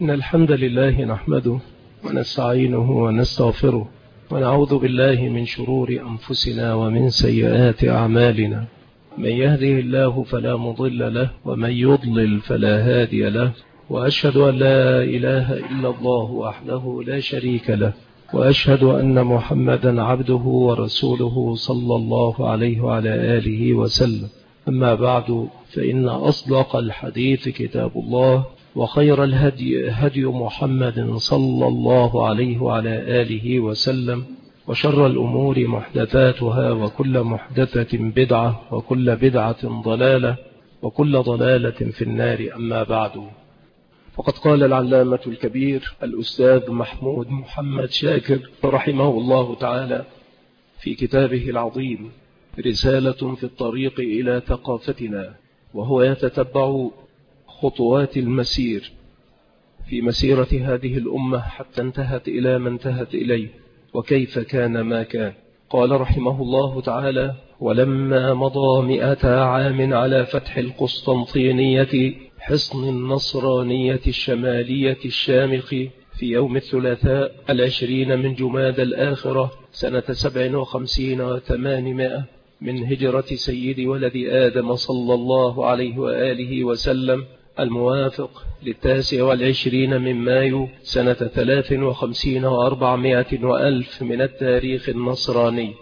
إن الحمد لله نحمده ونستعينه ونستغفره ونعوذ بالله من شرور أنفسنا ومن سيئات أعمالنا. من يهده الله فلا مضل له ومن يضلل فلا هادي له، وأشهد أن لا إله إلا الله وحده لا شريك له، وأشهد أن محمدا عبده ورسوله صلى الله عليه وعلى آله وسلم. أما بعد، فإن أصدق الحديث كتاب الله، وخير الهدي هدي محمد صلى الله عليه وعلى آله وسلم، وشر الأمور محدثاتها، وكل محدثة بدعة، وكل بدعة ضلالة، وكل ضلالة في النار. أما بعد، فقد قال العلامة الكبير الأستاذ محمود محمد شاكر رحمه الله تعالى في كتابه العظيم رسالة في الطريق إلى ثقافتنا، وهو يتتبع خطوات المسير في مسيرة هذه الأمة حتى انتهت إلى ما انتهت إليه، وكيف كان ما كان. قال رحمه الله تعالى: ولما مضى 100 عام على فتح القسطنطينية حصن النصرانية الشمالية الشامخ في يوم الثلاثاء 20 من جمادى الآخرة سنة 57 و800 من هجرة سيد ولد آدم صلى الله عليه وآله وسلم، الموافق 29 من مايو سنة 53 و400 وألف من التاريخ النصراني،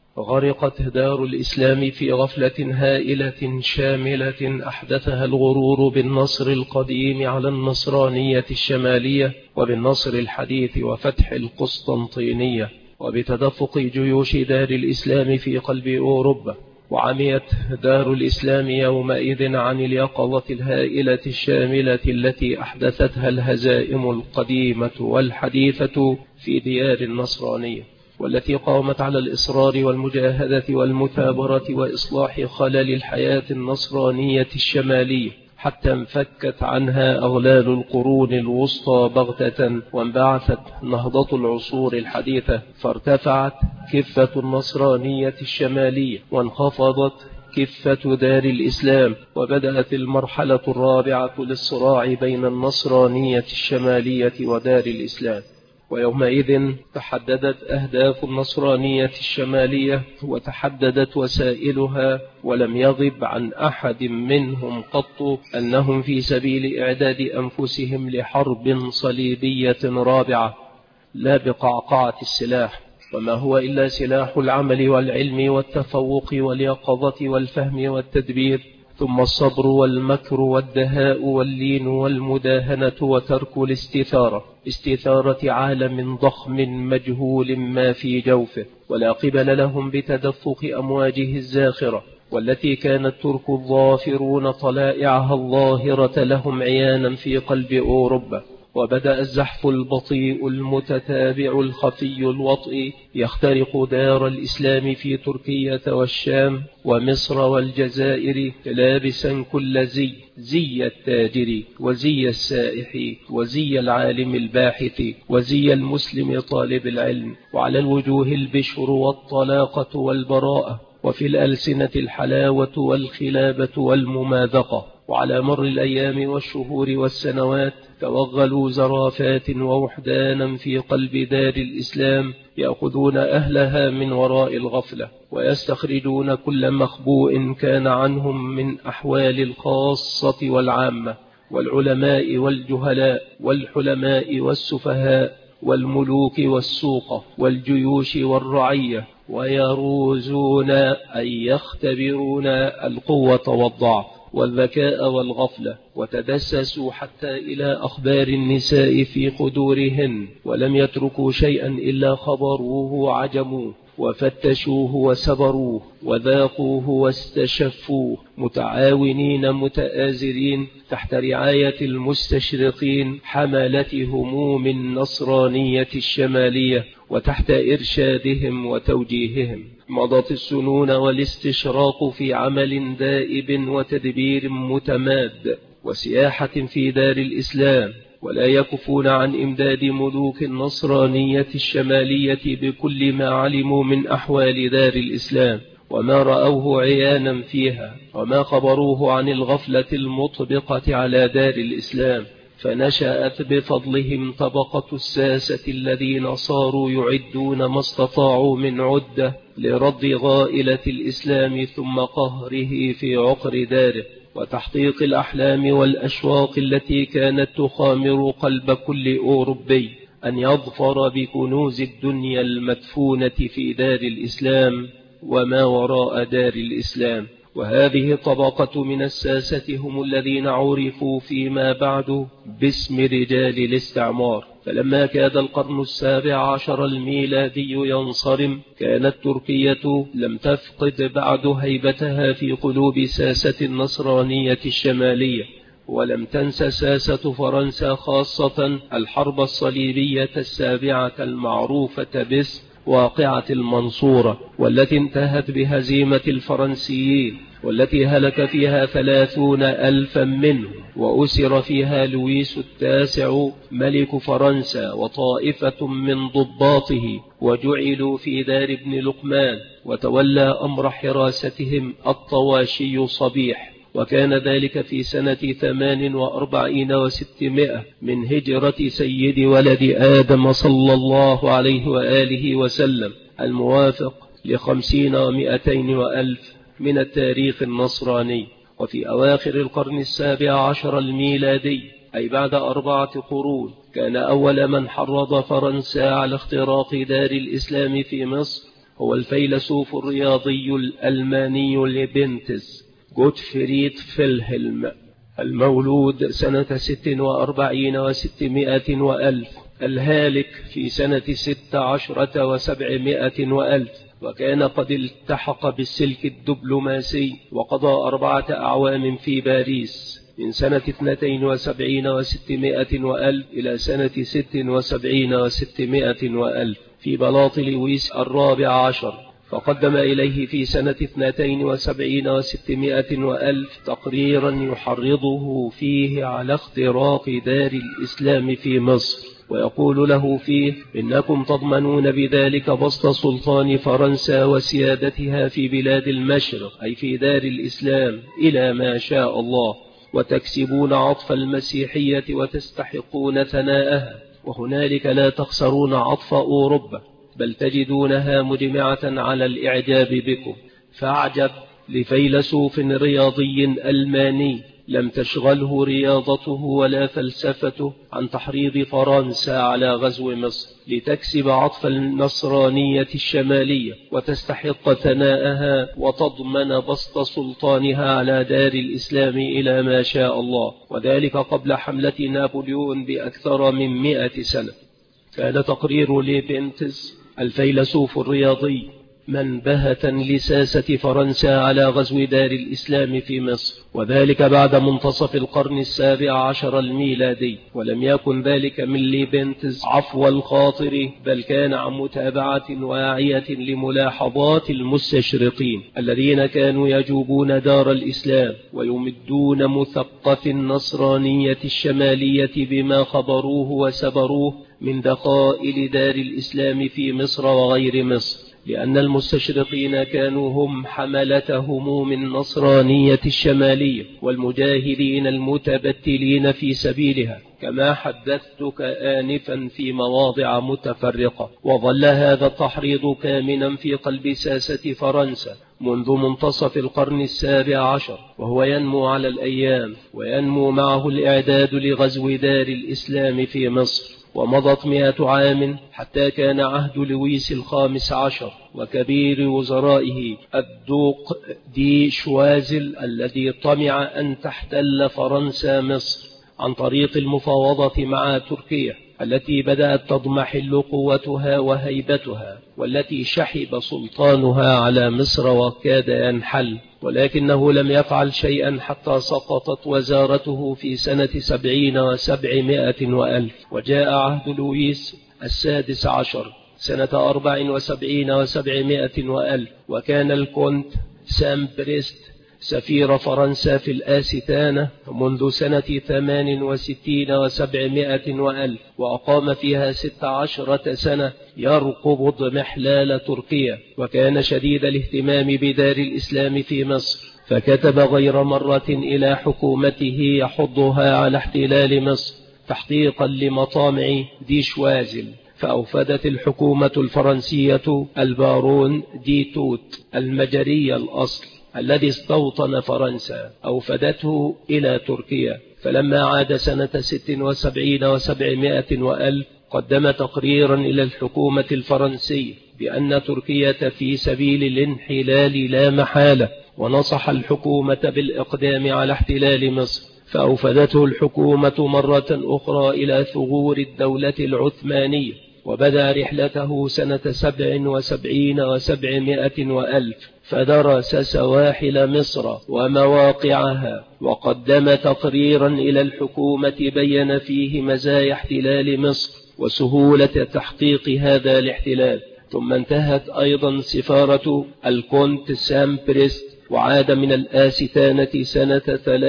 غرقت دار الإسلام في غفلة هائلة شاملة أحدثها الغرور بالنصر القديم على النصرانية الشمالية، وبالنصر الحديث وفتح القسطنطينية، وبتدفق جيوش دار الإسلام في قلب أوروبا. وعميت دار الإسلام يومئذ عن اليقظة الهائلة الشاملة التي أحدثتها الهزائم القديمة والحديثة في ديار النصرانية، والتي قامت على الإصرار والمجاهدة والمثابرة وإصلاح خلل الحياة النصرانية الشمالية، حتى انفكت عنها أغلال القرون الوسطى بغتة، وانبعثت نهضة العصور الحديثة، فارتفعت كفة النصرانية الشمالية، وانخفضت كفة دار الإسلام، وبدأت المرحلة الرابعة للصراع بين النصرانية الشمالية ودار الإسلام. ويومئذ تحددت أهداف النصرانية الشمالية وتحددت وسائلها، ولم يغب عن أحد منهم قط أنهم في سبيل إعداد أنفسهم لحرب صليبية رابعة، لا بقعقعة السلاح، وما هو إلا سلاح العمل والعلم والتفوق واليقظة والفهم والتدبير، ثم الصبر والمكر والدهاء واللين والمداهنة وترك الاستثارة، استثارة عالم ضخم مجهول ما في جوفه، ولا قبل لهم بتدفق أمواجه الزاخرة، والتي كان الترك الظافرون طلائعها الظاهرة لهم عيانا في قلب أوروبا. وبدأ الزحف البطيء المتتابع الخفي الوطئ يخترق دار الإسلام في تركيا والشام ومصر والجزائر، لابسا كل زي التاجر وزي السائح وزي العالم الباحث وزي المسلم طالب العلم، وعلى الوجوه البشر والطلاقة والبراءة، وفي الألسنة الحلاوة والخلابة والمماذقة. وعلى مر الأيام والشهور والسنوات توغلوا زرافات ووحدانا في قلب دار الإسلام، يأخذون أهلها من وراء الغفلة، ويستخرجون كل مخبوء كان عنهم من أحوال الخاصة والعامة، والعلماء والجهلاء، والحلماء والسفهاء، والملوك والسوق، والجيوش والرعية، ويروزون أي يختبرون القوة والضعف والذكاء والغفلة، وتدسسوا حتى إلى أخبار النساء في قدورهن، ولم يتركوا شيئا إلا خبروه وعجموه وفتشوه وسبروه وذاقوه واستشفوه، متعاونين متآزرين تحت رعاية المستشرقين حملة هموم النصرانية الشمالية، وتحت إرشادهم وتوجيههم. مضت السنون والاستشراق في عمل دائب وتدبير متماد وسياحة في دار الإسلام، ولا يكفون عن إمداد ملوك النصرانية الشمالية بكل ما علموا من أحوال دار الإسلام، وما رأوه عيانا فيها، وما خبروه عن الغفلة المطبقة على دار الإسلام، فنشأت بفضلهم طبقة الساسة الذين صاروا يعدون ما استطاعوا من عدة لرد غائلة الإسلام ثم قهره في عقر داره وتحقيق الأحلام والأشواق التي كانت تخامر قلب كل أوروبي أن يظفر بكنوز الدنيا المدفونة في دار الإسلام وما وراء دار الإسلام. وهذه الطبقة من الساسة هم الذين عرفوا فيما بعد باسم رجال الاستعمار. فلما كاد القرن 17 الميلادي ينصرم كانت تركيا لم تفقد بعد هيبتها في قلوب ساسة النصرانية الشمالية، ولم تنس ساسة فرنسا خاصة الحرب الصليبية السابعة المعروفة باسم واقعة المنصورة، والتي انتهت بهزيمة الفرنسيين، والتي هلك فيها 30,000 منهم، وأسر فيها لويس التاسع ملك فرنسا وطائفة من ضباطه، وجعلوا في دار ابن لقمان، وتولى أمر حراستهم الطواشي صبيح. وكان ذلك في سنة 48 و600 من هجرة سيد ولد آدم صلى الله عليه وآله وسلم، الموافق ل50 و200 وألف من التاريخ النصراني. وفي أواخر القرن 17 الميلادي، أي بعد 4 قرون، كان أول من حرض فرنسا على اختراق دار الإسلام في مصر هو الفيلسوف الرياضي الألماني ليبنتز غوتفريد فيلهلم، المولود سنة 46 و600 وألف، الهالك في سنة 16 و700 وألف. وكان قد التحق بالسلك الدبلوماسي وقضى 4 أعوام في باريس من سنة 72 و600 وألف إلى سنة 76 و600 وألف في بلاط لويس الرابع عشر. فقدم إليه في سنة 72 و600 وألف تقريرا يحرضه فيه على اختراق دار الإسلام في مصر، ويقول له فيه: إنكم تضمنون بذلك بسط سلطان فرنسا وسيادتها في بلاد المشرق، أي في دار الإسلام، إلى ما شاء الله، وتكسبون عطف المسيحية وتستحقون ثناءها، وهنالك لا تخسرون عطف أوروبا، بل تجدونها مجمعة على الإعجاب بكم. فأعجب لفيلسوف رياضي ألماني لم تشغله رياضته ولا فلسفته عن تحريض فرنسا على غزو مصر لتكسب عطف النصرانية الشمالية وتستحق ثناءها وتضمن بسط سلطانها على دار الإسلام إلى ما شاء الله، وذلك قبل حملة نابليون بأكثر من 100 سنة. كان تقرير ليبنتز الفيلسوف الرياضي منبهة لساسة فرنسا على غزو دار الإسلام في مصر، وذلك بعد منتصف القرن 17 الميلادي. ولم يكن ذلك من ليبنتز عفو الخاطر، بل كان عن متابعة واعية لملاحظات المستشرقين الذين كانوا يجوبون دار الإسلام ويمدون مثقف النصرانية الشمالية بما خبروه وسبروه من دخائل دار الإسلام في مصر وغير مصر، لأن المستشرقين كانوا هم حملة هموم النصرانية الشمالية والمجاهدين المتبتلين في سبيلها، كما حدثتك آنفا في مواضع متفرقة. وظل هذا التحريض كامنا في قلب ساسة فرنسا منذ منتصف القرن 17، وهو ينمو على الأيام، وينمو معه الإعداد لغزو دار الإسلام في مصر. ومضت 100 عام حتى كان عهد لويس الخامس عشر وكبير وزرائه الدوق دي شوازل الذي طمع أن تحتل فرنسا مصر عن طريق المفاوضة مع تركيا، التي بدأت تضمحل قوتها وهيبتها، والتي شحب سلطانها على مصر وكاد ينحل، ولكنه لم يفعل شيئا حتى سقطت وزارته في سنة 70 و700 وألف. وجاء عهد لويس السادس عشر سنة 74 و700 وألف، وكان الكونت سام بريست سفير فرنسا في الآستانة منذ سنة 68 و700 وألف، وأقام فيها 16 سنة يرقب اضمحلال تركيا، وكان شديد الاهتمام بدار الإسلام في مصر، فكتب غير مرة إلى حكومته يحضها على احتلال مصر، تحقيقا لمطامع دي شوازل. فأوفدت الحكومة الفرنسية البارون دي توت المجري الأصل الذي استوطن فرنسا، أوفدته إلى تركيا. فلما عاد سنة 76 و700 وألف قدم تقريرا إلى الحكومة الفرنسية بأن تركيا في سبيل الانحلال لا محالة، ونصح الحكومة بالإقدام على احتلال مصر. فأوفدته الحكومة مرة أخرى إلى ثغور الدولة العثمانية، وبدأ رحلته سنة 77 و700 وألف، فدرس سواحل مصر ومواقعها، وقدم تقريرا إلى الحكومة بين فيه مزايا احتلال مصر وسهولة تحقيق هذا الاحتلال. ثم انتهت أيضا سفارة الكونت سان بريست، وعاد من الآستانة سنة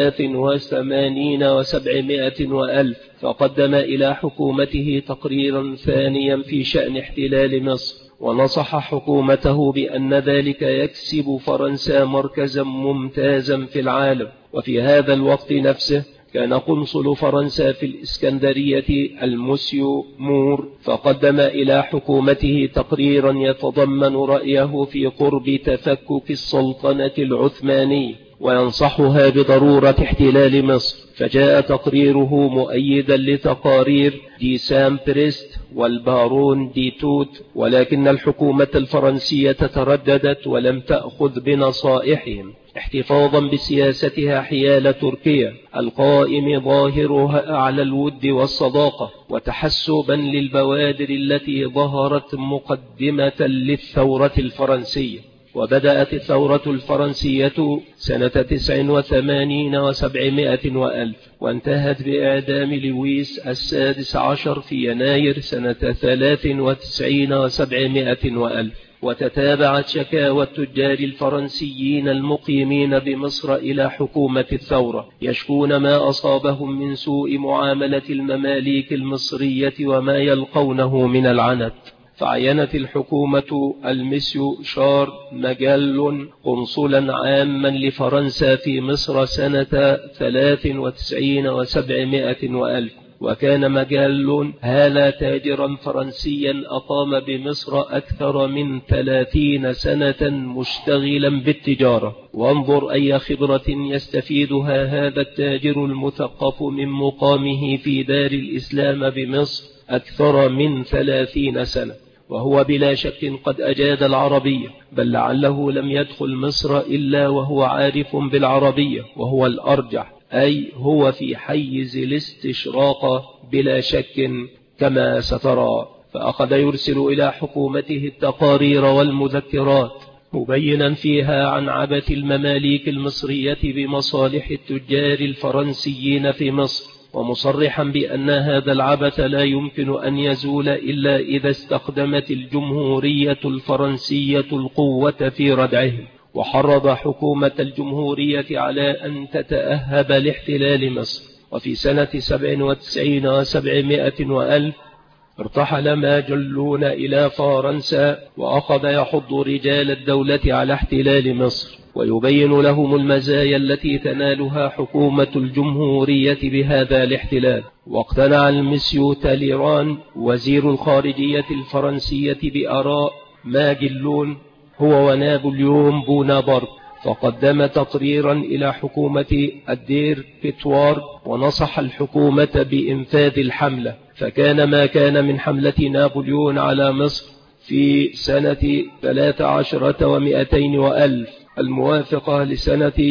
83 و700 وألف، فقدم إلى حكومته تقريرا ثانيا في شأن احتلال مصر، ونصح حكومته بأن ذلك يكسب فرنسا مركزا ممتازا في العالم. وفي هذا الوقت نفسه كان قنصل فرنسا في الإسكندرية المسيو مور، فقدم إلى حكومته تقريرا يتضمن رأيه في قرب تفكك السلطنة العثمانية، وينصحها بضرورة احتلال مصر. فجاء تقريره مؤيدا لتقارير دي سان بريست والبارون دي توت، ولكن الحكومة الفرنسية ترددت ولم تأخذ بنصائحهم، احتفاظا بسياستها حيال تركيا القائم ظاهرها على الود والصداقة، وتحسبا للبوادر التي ظهرت مقدمة للثورة الفرنسية. وبدأت الثورة الفرنسية سنة 89 و700 وألف، وانتهت بإعدام لويس السادس عشر في يناير سنة 93 و700 وألف. وتتابعت شكاوى التجار الفرنسيين المقيمين بمصر إلى حكومة الثورة، يشكون ما أصابهم من سوء معاملة المماليك المصرية وما يلقونه من العنت. فعينت الحكومة المسيو شار ماجلون قنصلا عاما لفرنسا في مصر سنة 93 و700 وألف، وكان ماجلون هذا تاجرا فرنسيا أقام بمصر أكثر من 30 سنة مشتغلا بالتجارة. وانظر أي خبرة يستفيدها هذا التاجر المثقف من مقامه في دار الإسلام بمصر أكثر من 30 سنة، وهو بلا شك قد أجاد العربية، بل لعله لم يدخل مصر إلا وهو عارف بالعربية، وهو الأرجح، أي هو في حيز الاستشراق بلا شك كما سترى. فأخذ يرسل إلى حكومته التقارير والمذكرات مبينا فيها عن عبث المماليك المصرية بمصالح التجار الفرنسيين في مصر، ومصرحا بأن هذا العبث لا يمكن أن يزول إلا إذا استخدمت الجمهورية الفرنسية القوة في ردعهم. وحرض حكومة الجمهورية على أن تتأهب لاحتلال مصر. وفي سنة 97 و700 وألف ارتحل ماجلون إلى فرنسا، وأخذ يحض رجال الدولة على احتلال مصر، ويبين لهم المزايا التي تنالها حكومة الجمهورية بهذا الاحتلال. واقتنع المسيو تاليران وزير الخارجية الفرنسية بآراء ماجلون هو ونابليون بونابرت، فقدم تقريرا إلى حكومة الدير بيتوار، ونصح الحكومة بإنفاذ الحملة. فكان ما كان من حملة نابليون على مصر في سنة 13 و200 وألف الموافقة لسنة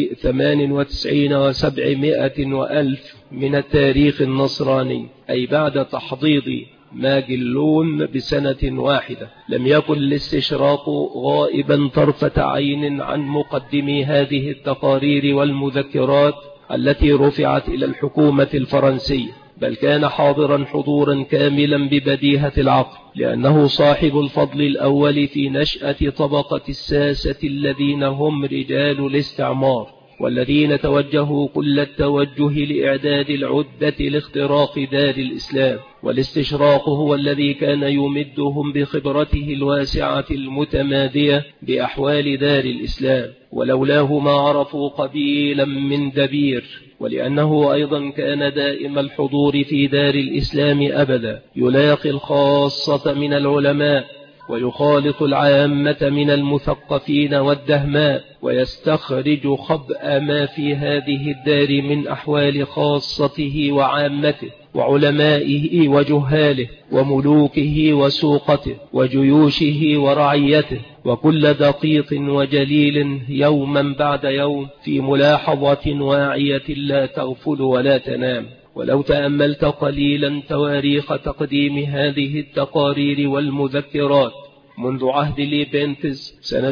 98 و700 وألف من التاريخ النصراني، أي بعد تحضيض ماجلون بسنة واحدة، لم يكن الاستشراق غائبا طرفة عين عن مقدمي هذه التقارير والمذكرات التي رفعت إلى الحكومة الفرنسية، بل كان حاضرا حضورا كاملا ببديهة العقل، لأنه صاحب الفضل الأول في نشأة طبقة الساسة الذين هم رجال الاستعمار. والذين توجهوا كل التوجه لإعداد العدة لاختراق دار الإسلام. والاستشراق هو الذي كان يمدهم بخبرته الواسعة المتمادية بأحوال دار الإسلام، ولولاه ما عرفوا قبيلا من دبير، ولأنه أيضا كان دائم الحضور في دار الإسلام أبدا، يلاقي الخاصة من العلماء ويخالط العامة من المثقفين والدهماء، ويستخرج خبأ ما في هذه الدار من أحوال خاصته وعامته وعلمائه وجهاله وملوكه وسوقته وجيوشه ورعيته، وكل دقيق وجليل يوما بعد يوم في ملاحظة واعية لا تغفل ولا تنام. ولو تأملت قليلا تواريخ تقديم هذه التقارير والمذكرات منذ عهد ليبنتز سنة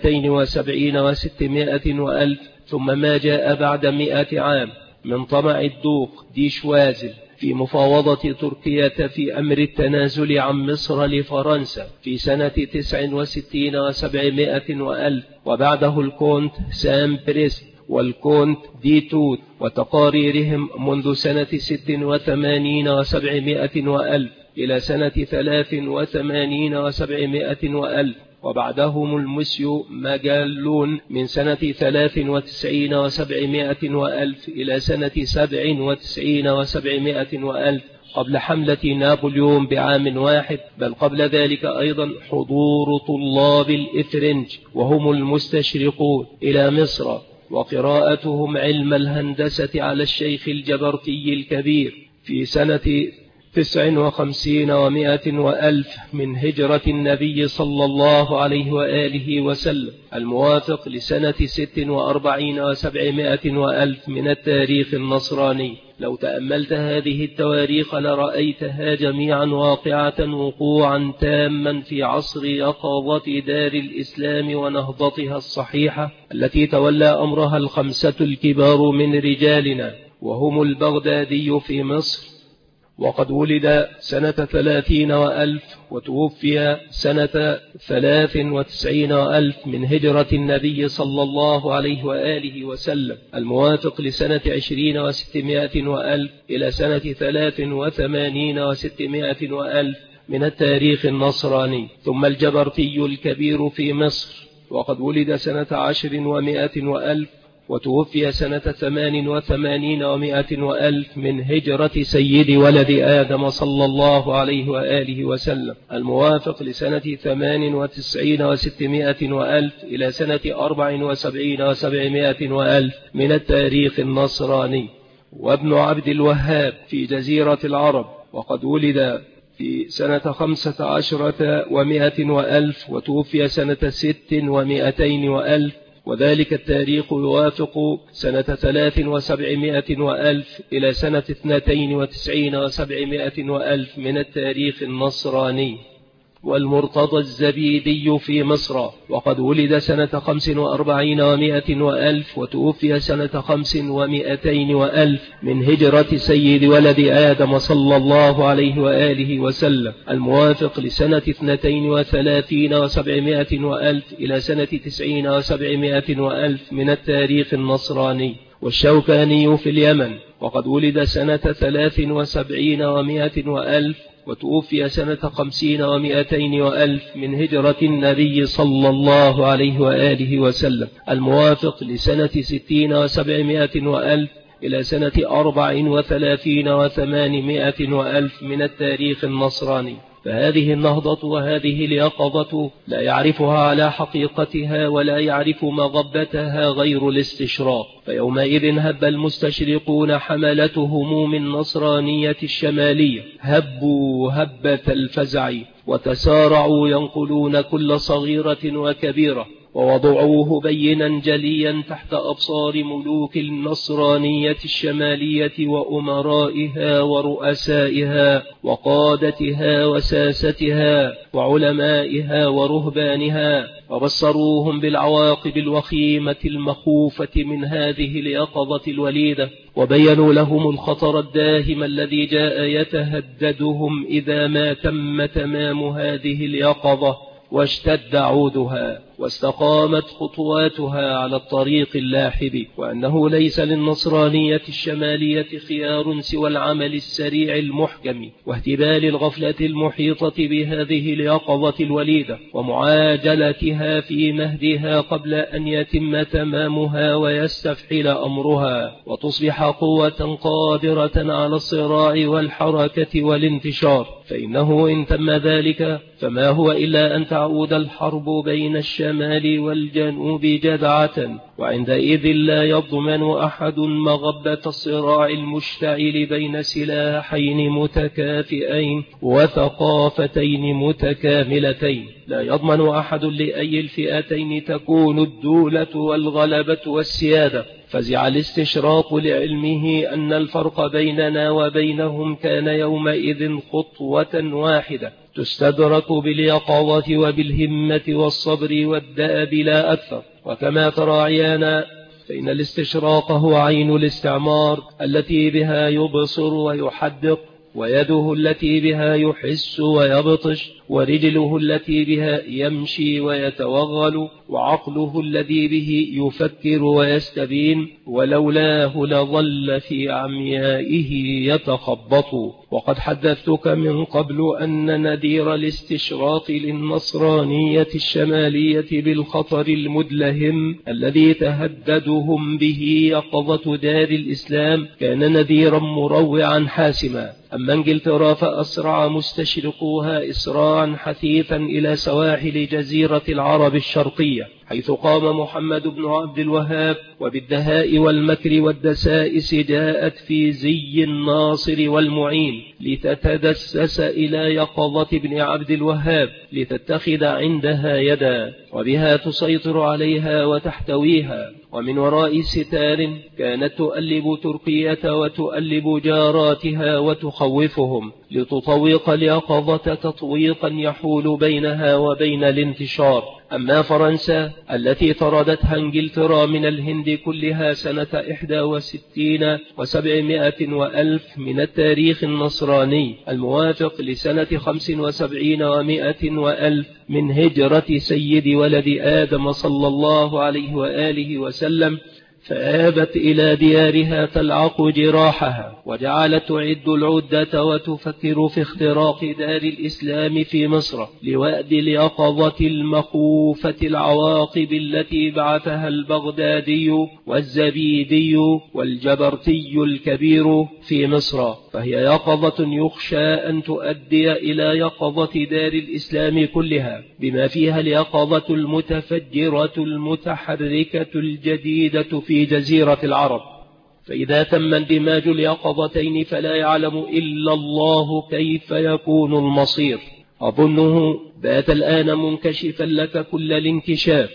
72 و600 وألف، ثم ما جاء بعد 100 عام من طمع الدوق دي شوازل في مفاوضة تركيا في أمر التنازل عن مصر لفرنسا في سنة 69 و700 وألف، وبعده الكونت سام بريست والكونت دي توت وتقاريرهم منذ سنة 86 و700 وألف إلى سنة 83 و700 وألف، وبعدهم المسيو ماجالون من سنة 93 و700 وألف إلى سنة 97 و700 وألف قبل حملة نابليون بعام واحد، بل قبل ذلك أيضا حضور طلاب الإفرنج وهم المستشرقون إلى مصر وقراءتهم علم الهندسة على الشيخ الجبرتي الكبير في سنة 59 و100 وألف من هجرة النبي صلى الله عليه وآله وسلم، الموافق لسنة 46 و700 وألف من التاريخ النصراني. لو تأملت هذه التواريخ لرأيتها جميعا واقعة وقوعا تاما في عصر يقظة دار الإسلام ونهضتها الصحيحة التي تولى أمرها الخمسة الكبار من رجالنا، وهم البغدادي في مصر، وقد ولد سنة 30 وألف وتوفي سنة 93 وألف من هجرة النبي صلى الله عليه وآله وسلم، الموافق لسنة 20 و600 وألف إلى سنة 83 و600 وألف من التاريخ النصراني. ثم الجبرتي الكبير في مصر، وقد ولد سنة 10 و100 وألف وتوفي سنة 88 و100 وألف من هجرة سيد ولد آدم صلى الله عليه وآله وسلم، الموافق لسنة 98 و600 وألف إلى سنة 74 و700 وألف من التاريخ النصراني. وابن عبد الوهاب في جزيرة العرب، وقد ولد في سنة 15 و100 وألف وتوفي سنة 6 و200 وألف، وذلك التاريخ يوافق سنة 73 وألف إلى سنة 92 و700 وألف من التاريخ النصراني. والمرتضى الزبيدي في مصر، وقد ولد سنة 45 و100 وألف وتوفي سنة 5 و200 وألف من هجرة سيد ولد آدم صلى الله عليه وآله وسلم، الموافق لسنة 32 و700 وألف إلى سنة 90 و700 وألف من التاريخ النصراني. والشوكاني في اليمن، وقد ولد سنة 73 و100 وألف وتوفي سنة 50 و200 وألف من هجرة النبي صلى الله عليه وآله وسلم، الموافق لسنة 60 و700 وألف إلى سنة 34 و800 وألف من التاريخ النصراني. فهذه النهضة وهذه اليقظة لا يعرفها على حقيقتها ولا يعرف مغبتها غير الاستشراق، فيومئذ هب المستشرقون حملة هموم النصرانية الشمالية، هبوا هبة الفزع وتسارعوا ينقلون كل صغيرة وكبيرة، ووضعوه بينا جليا تحت أبصار ملوك النصرانية الشمالية وأمرائها ورؤسائها وقادتها وساستها وعلمائها ورهبانها، وبصروهم بالعواقب الوخيمة المخوفة من هذه اليقظة الوليدة، وبينوا لهم الخطر الداهم الذي جاء يتهددهم إذا ما تم تمام هذه اليقظة واشتد عودها. واستقامت خطواتها على الطريق اللاحب، وأنه ليس للنصرانية الشمالية خيار سوى العمل السريع المحكم واهتبال الغفلة المحيطة بهذه اليقظة الوليدة ومعاجلتها في مهدها قبل أن يتم تمامها ويستفحل أمرها وتصبح قوة قادرة على الصراع والحركة والانتشار. فإنه إن تم ذلك فما هو إلا أن تعود الحرب بين الشمال والجنوب جدعة، وعندئذ لا يضمن أحد مغبة الصراع المشتعل بين سلاحين متكافئين وثقافتين متكاملتين. لا يضمن أحد لأي الفئتين تكون الدولة والغلبة والسيادة. فزع الاستشراق لعلمه أن الفرق بيننا وبينهم كان يومئذ خطوة واحدة تستدرك باليقظة وبالهمة والصبر والدأب لا أكثر. وكما ترى عيانا فإن الاستشراق هو عين الاستعمار التي بها يبصر ويحدق، ويده التي بها يحس ويبطش، ورجله التي بها يمشي ويتوغل، وعقله الذي به يفكر ويستبين، ولولاه لظل في عميائه يتخبط. وقد حدثتك من قبل أن نذير الاستشراق للنصرانية الشمالية بالخطر المدلهم الذي تهددهم به يقظة دار الإسلام كان نذيرا مروعا حاسما. أما انجلترا فأسرع مستشرقوها إسراعا حثيثا إلى سواحل جزيرة العرب الشرقية، حيث قام محمد بن عبد الوهاب وبالدهاء والمكر والدسائس جاءت في زي الناصر والمعين لتتدسس إلى يقظة ابن عبد الوهاب لتتخذ عندها يدا وبها تسيطر عليها وتحتويها. ومن وراء ستار كانت تؤلب تركية وتؤلب جاراتها وتخوفهم لتطوق اليقظة تطويقا يحول بينها وبين الانتشار. أما فرنسا التي طردتها انجلترا من الهند كلها سنة 61 و700 وألف من التاريخ النصراني الموافق لسنة 75 و100 وألف من هجرة سيد ولد آدم صلى الله عليه وآله وسلم، فآبت إلى ديارها تلعق جراحها وجعلت تعد العدة وتفكر في اختراق دار الإسلام في مصر لوأد اليقظة المخوفة العواقب التي بعثها البغدادي والزبيدي والجبرتي الكبير في مصر، فهي يقظة يخشى أن تؤدي إلى يقظة دار الإسلام كلها بما فيها اليقظة المتفجرة المتحركة الجديدة في جزيرة العرب. فإذا تم اندماج اليقظتين فلا يعلم إلا الله كيف يكون المصير. أظنه بات الآن منكشفا لك كل الانكشاف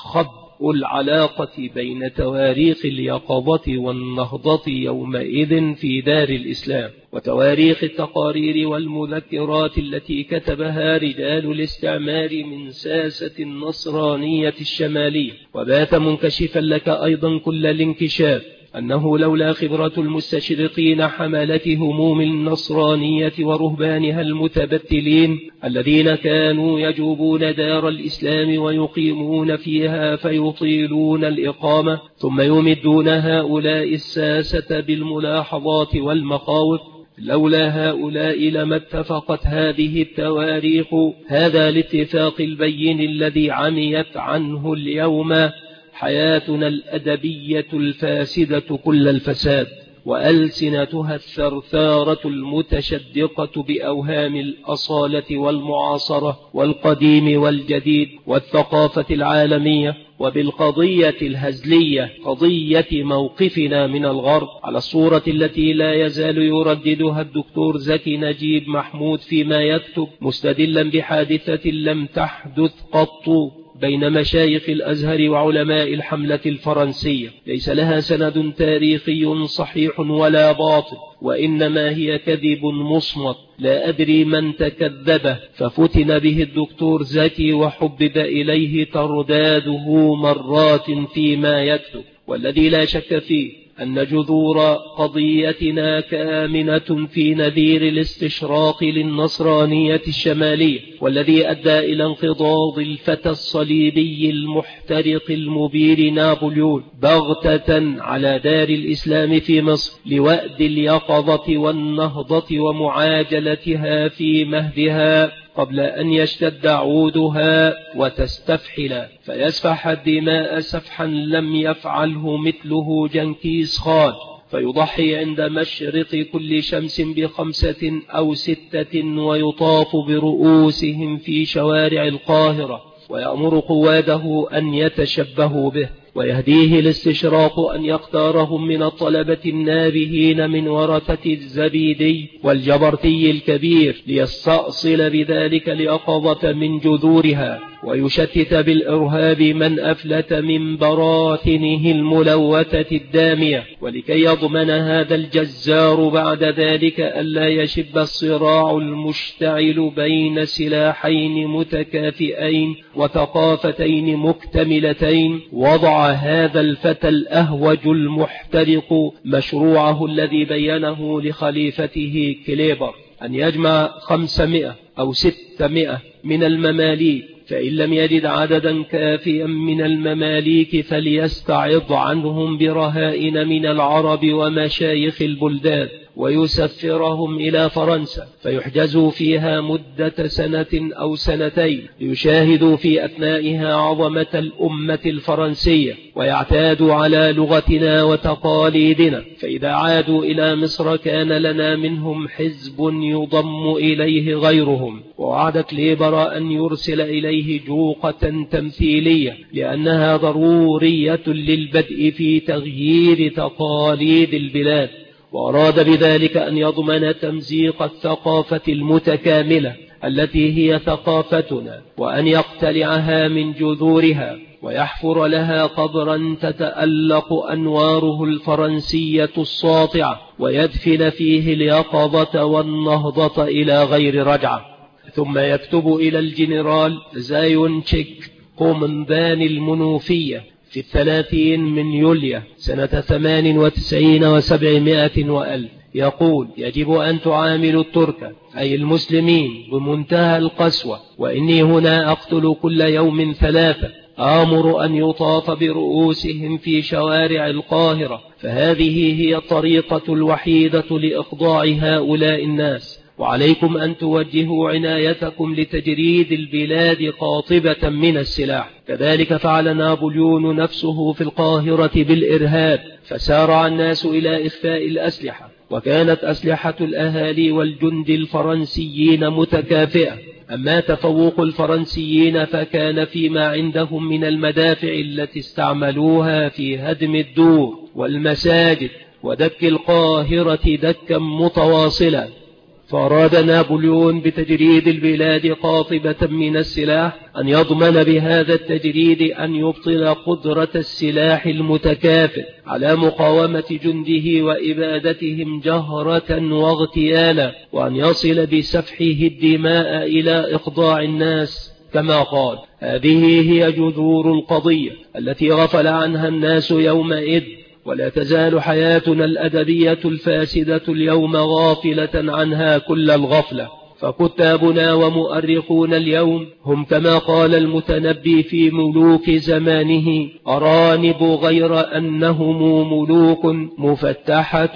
خبء العلاقة بين تواريخ اليقظة والنهضة يومئذ في دار الإسلام وتواريخ التقارير والمذكرات التي كتبها رجال الاستعمار من ساسة النصرانية الشمالية. وبات منكشفا لك أيضا كل الانكشاف أنه لولا خبرة المستشرقين حملة هموم النصرانية ورهبانها المتبتلين الذين كانوا يجوبون دار الإسلام ويقيمون فيها فيطيلون الإقامة ثم يمدون هؤلاء الساسة بالملاحظات والمخاوف، لولا هؤلاء لما اتفقت هذه التواريخ هذا الاتفاق البين الذي عميت عنه اليوم حياتنا الأدبية الفاسدة كل الفساد وألسنتها الثرثارة المتشدقة بأوهام الأصالة والمعاصرة والقديم والجديد والثقافة العالمية وبالقضية الهزلية قضية موقفنا من الغرب على الصورة التي لا يزال يرددها الدكتور زكي نجيب محمود فيما يكتب مستدلا بحادثة لم تحدث قط بين مشايخ الأزهر وعلماء الحملة الفرنسية ليس لها سند تاريخي صحيح ولا باطل، وإنما هي كذب مصمت لا أدري من تكذبه ففتن به الدكتور زكي وحبب إليه ترداده مرات فيما يكتب. والذي لا شك فيه أن جذور قضيتنا كامنة في نذير الاستشراق للنصرانية الشمالية، والذي أدى إلى انقضاض الفتى الصليبي المحترق المبير نابليون بغتة على دار الإسلام في مصر لوأد اليقظة والنهضة ومعاجلتها في مهدها قبل أن يشتد عودها وتستفحل فيسفح الدماء سفحا لم يفعله مثله جنكيز خان، فيضحي عند مشرق كل شمس ب5 أو 6 ويطاف برؤوسهم في شوارع القاهرة، ويأمر قواده أن يتشبهوا به، ويهديه الاستشراق أن يختارهم من الطلبة النابهين من ورثة الزبيدي والجبرتي الكبير ليستأصل بذلك اليقظة من جذورها، ويشتت بالإرهاب من أفلت من براثنه الملوثة الدامية، ولكي يضمن هذا الجزار بعد ذلك ألا يشب الصراع المشتعل بين سلاحين متكافئين وثقافتين مكتملتين، وضع هذا الفتى الأهوج المحترق مشروعه الذي بينه لخليفته كليبر أن يجمع 500 أو 600 من المماليك، فإن لم يجد عددا كافيا من المماليك فليستعض عنهم برهائن من العرب ومشايخ البلدان ويسفرهم إلى فرنسا فيحجزوا فيها مدة 1 سنة أو 2 ليشاهدوا في أثنائها عظمة الأمة الفرنسية ويعتادوا على لغتنا وتقاليدنا، فإذا عادوا إلى مصر كان لنا منهم حزب يضم إليه غيرهم. ووعد كليبر أن يرسل إليه جوقة تمثيلية لأنها ضرورية للبدء في تغيير تقاليد البلاد، وأراد بذلك أن يضمن تمزيق الثقافة المتكاملة التي هي ثقافتنا، وأن يقتلعها من جذورها ويحفر لها قبرا تتألق أنواره الفرنسية الساطعة ويدفن فيه اليقظة والنهضة إلى غير رجعة. ثم يكتب إلى الجنرال زايونتشيك قومندان المنوفية في 30 من يوليو سنة 98 و700 وألف، يقول: يجب أن تعاملوا الترك أي المسلمين بمنتهى القسوة، وإني هنا أقتل كل يوم 3، آمر أن يطاف برؤوسهم في شوارع القاهرة، فهذه هي الطريقة الوحيدة لإخضاع هؤلاء الناس، وعليكم أن توجهوا عنايتكم لتجريد البلاد قاطبة من السلاح. كذلك فعل نابليون نفسه في القاهرة بالإرهاب، فسارع الناس إلى إخفاء الأسلحة، وكانت أسلحة الأهالي والجند الفرنسيين متكافئة. أما تفوق الفرنسيين فكان فيما عندهم من المدافع التي استعملوها في هدم الدور والمساجد ودك القاهرة دكا متواصلا. فأراد نابليون بتجريد البلاد قاطبة من السلاح أن يضمن بهذا التجريد أن يبطل قدرة السلاح المتكافئ على مقاومة جنده وإبادتهم جهرة واغتيالا، وأن يصل بسفحه الدماء إلى إخضاع الناس كما قال. هذه هي جذور القضية التي غفل عنها الناس يومئذ، ولا تزال حياتنا الأدبية الفاسدة اليوم غافلة عنها كل الغفلة. فكتابنا ومؤرخون اليوم هم كما قال المتنبي في ملوك زمانه: أرانب غير أنهم ملوك مفتحة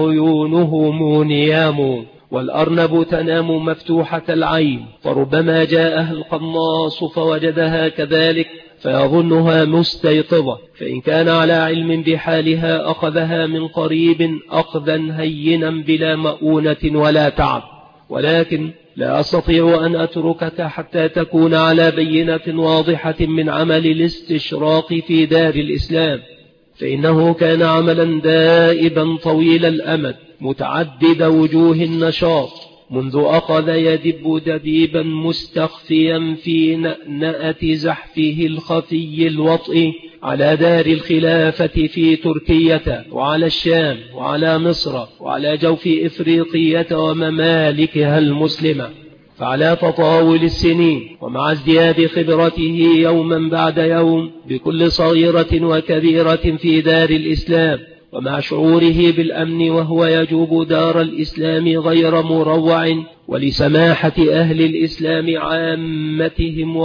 عيونهم نيام، والأرنب تنام مفتوحة العين، فربما جاءها القناص فوجدها كذلك فيظنها مستيقظة، فإن كان على علم بحالها أخذها من قريب أخذا هينا بلا مؤونة ولا تعب. ولكن لا أستطيع أن أتركك حتى تكون على بينة واضحة من عمل الاستشراق في دار الإسلام، فإنه كان عملا دائبا طويل الأمد متعدد وجوه النشاط، منذ أخذ يدب دبيبا مستخفيا في نأنأة زحفه الخفي الوطئ على دار الخلافة في تركية وعلى الشام وعلى مصر وعلى جوف إفريقية وممالكها المسلمة. فعلى تطاول السنين ومع ازدياد خبرته يوما بعد يوم بكل صغيرة وكبيرة في دار الإسلام، ومع شعوره بالأمن وهو يجوب دار الإسلام غير مروع، ولسماحة أهل الإسلام عامتهم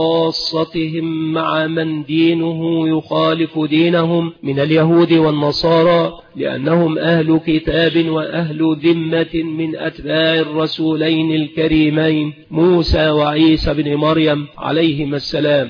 وخاصتهم مع من دينه يخالف دينهم من اليهود والنصارى، لأنهم أهل كتاب وأهل ذمة من أتباع الرسولين الكريمين موسى وعيسى بن مريم عليهما السلام.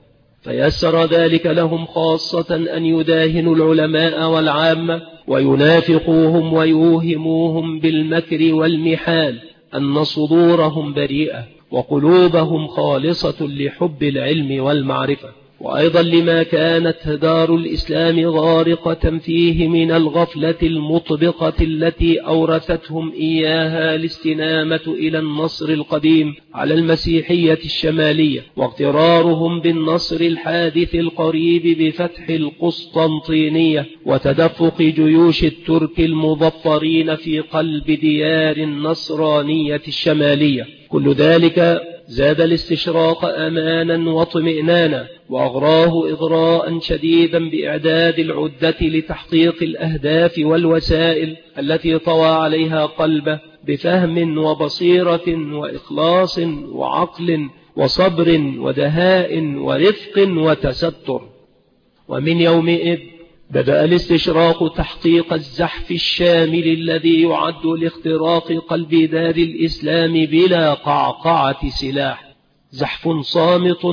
فيسر ذلك لهم خاصة أن يداهنوا العلماء والعامة وينافقوهم ويوهموهم بالمكر والمحال أن صدورهم بريئة وقلوبهم خالصة لحب العلم والمعرفة، وأيضا لما كانت دار الإسلام غارقة فيه من الغفلة المطبقة التي أورثتهم إياها الاستنامة إلى النصر القديم على المسيحية الشمالية، واغترارهم بالنصر الحادث القريب بفتح القسطنطينية وتدفق جيوش الترك المظفرين في قلب ديار النصرانية الشمالية. كل ذلك زاد الاستشراق أمانا واطمئنانا، وأغراه إغراء شديدا بإعداد العدة لتحقيق الأهداف والوسائل التي طوى عليها قلبه بفهم وبصيرة وإخلاص وعقل وصبر ودهاء ورفق وتستر. ومن يومئذ بدأ الاستشراق تحقيق الزحف الشامل الذي يعد لاختراق قلب دار الإسلام بلا قعقعة سلاح، زحف صامت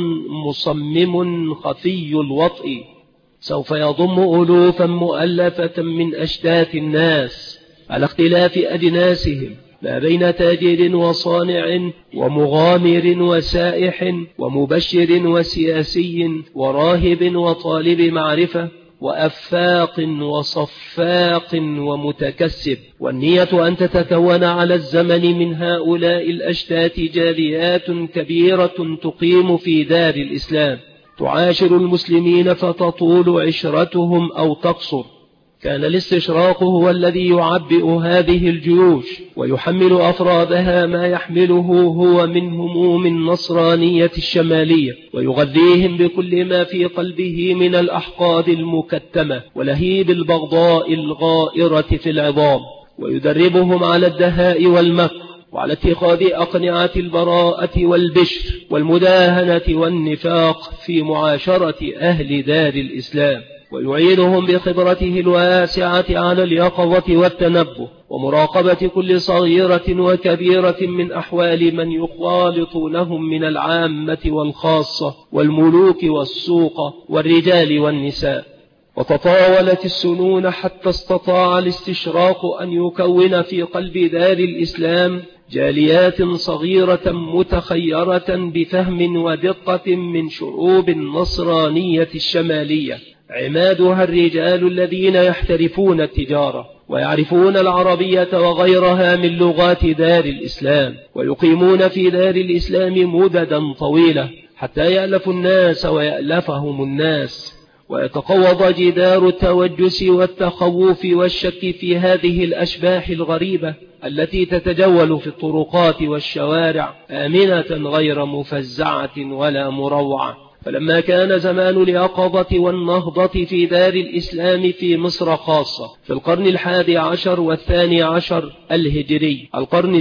مصمم خفي الوطء سوف يضم ألوفا مؤلفة من أشتات الناس على اختلاف أجناسهم، ما بين تاجر وصانع ومغامر وسائح ومبشر وسياسي وراهب وطالب معرفة وأفاق وصفاق ومتكسب، والنية أن تتكون على الزمن من هؤلاء الأشتات جاليات كبيرة تقيم في دار الإسلام، تعاشر المسلمين فتطول عشرتهم أو تقصر. كان الاستشراق هو الذي يعبئ هذه الجيوش ويحمل أفرادها ما يحمله هو من هموم النصرانية الشمالية، ويغذيهم بكل ما في قلبه من الأحقاد المكتمة ولهيب البغضاء الغائرة في العظام، ويدربهم على الدهاء والمكر وعلى اتخاذ أقنعة البراءة والبشر والمداهنة والنفاق في معاشرة أهل دار الإسلام، ويعينهم بخبرته الواسعة على اليقظة والتنبه ومراقبة كل صغيرة وكبيرة من أحوال من يخالطونهم من العامة والخاصة والملوك والسوق والرجال والنساء. وتطاولت السنون حتى استطاع الاستشراق أن يكون في قلب دار الإسلام جاليات صغيرة متخيرة بفهم ودقة من شعوب النصرانية الشمالية، عمادها الرجال الذين يحترفون التجارة ويعرفون العربية وغيرها من لغات دار الإسلام، ويقيمون في دار الإسلام مددا طويلة حتى يألف الناس ويألفهم الناس، ويتقوض جدار التوجس والتخوف والشك في هذه الأشباح الغريبة التي تتجول في الطرقات والشوارع آمنة غير مفزعة ولا مروعة. فلما كان زمان اليقظة والنهضة في دار الإسلام في مصر خاصة في القرن 11 والثاني عشر الهجري، القرن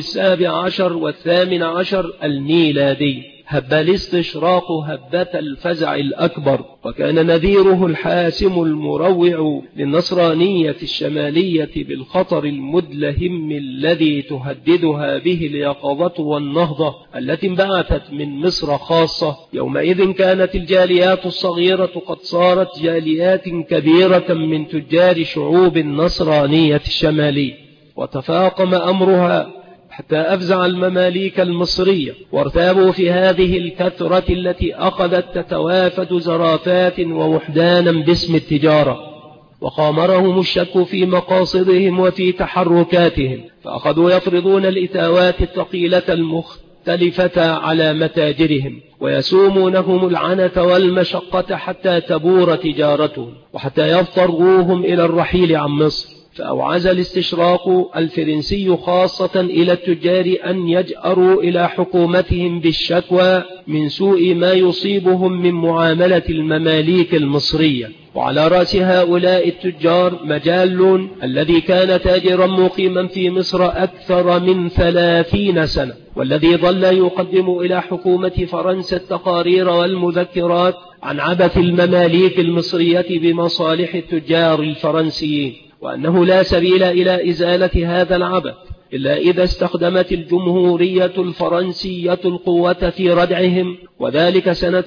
17 والثامن عشر الميلادي، هب الاستشراق هبة الفزع الأكبر، وكان نذيره الحاسم المروع للنصرانية الشمالية بالخطر المدلهم الذي تهددها به اليقظة والنهضة التي انبعثت من مصر خاصة. يومئذ كانت الجاليات الصغيرة قد صارت جاليات كبيرة من تجار شعوب النصرانية الشمالية، وتفاقم أمرها حتى أفزع المماليك المصرية، وارتابوا في هذه الكثرة التي أخذت تتوافد زرافات ووحدانا باسم التجارة، وخامرهم الشك في مقاصدهم وفي تحركاتهم، فأخذوا يفرضون الإتاوات الثقيلة المختلفة على متاجرهم، ويسومونهم العنة والمشقة حتى تبور تجارتهم، وحتى يضطروهم إلى الرحيل عن مصر. فأوعز الاستشراق الفرنسي خاصة إلى التجار أن يجأروا إلى حكومتهم بالشكوى من سوء ما يصيبهم من معاملة المماليك المصرية. وعلى رأس هؤلاء التجار مجال الذي كان تاجرا مقيما في مصر أكثر من 30 سنة، والذي ظل يقدم إلى حكومة فرنسا التقارير والمذكرات عن عبث المماليك المصرية بمصالح التجار الفرنسيين، وأنه لا سبيل إلى إزالة هذا العبث إلا إذا استخدمت الجمهورية الفرنسية القوة في ردعهم، وذلك سنة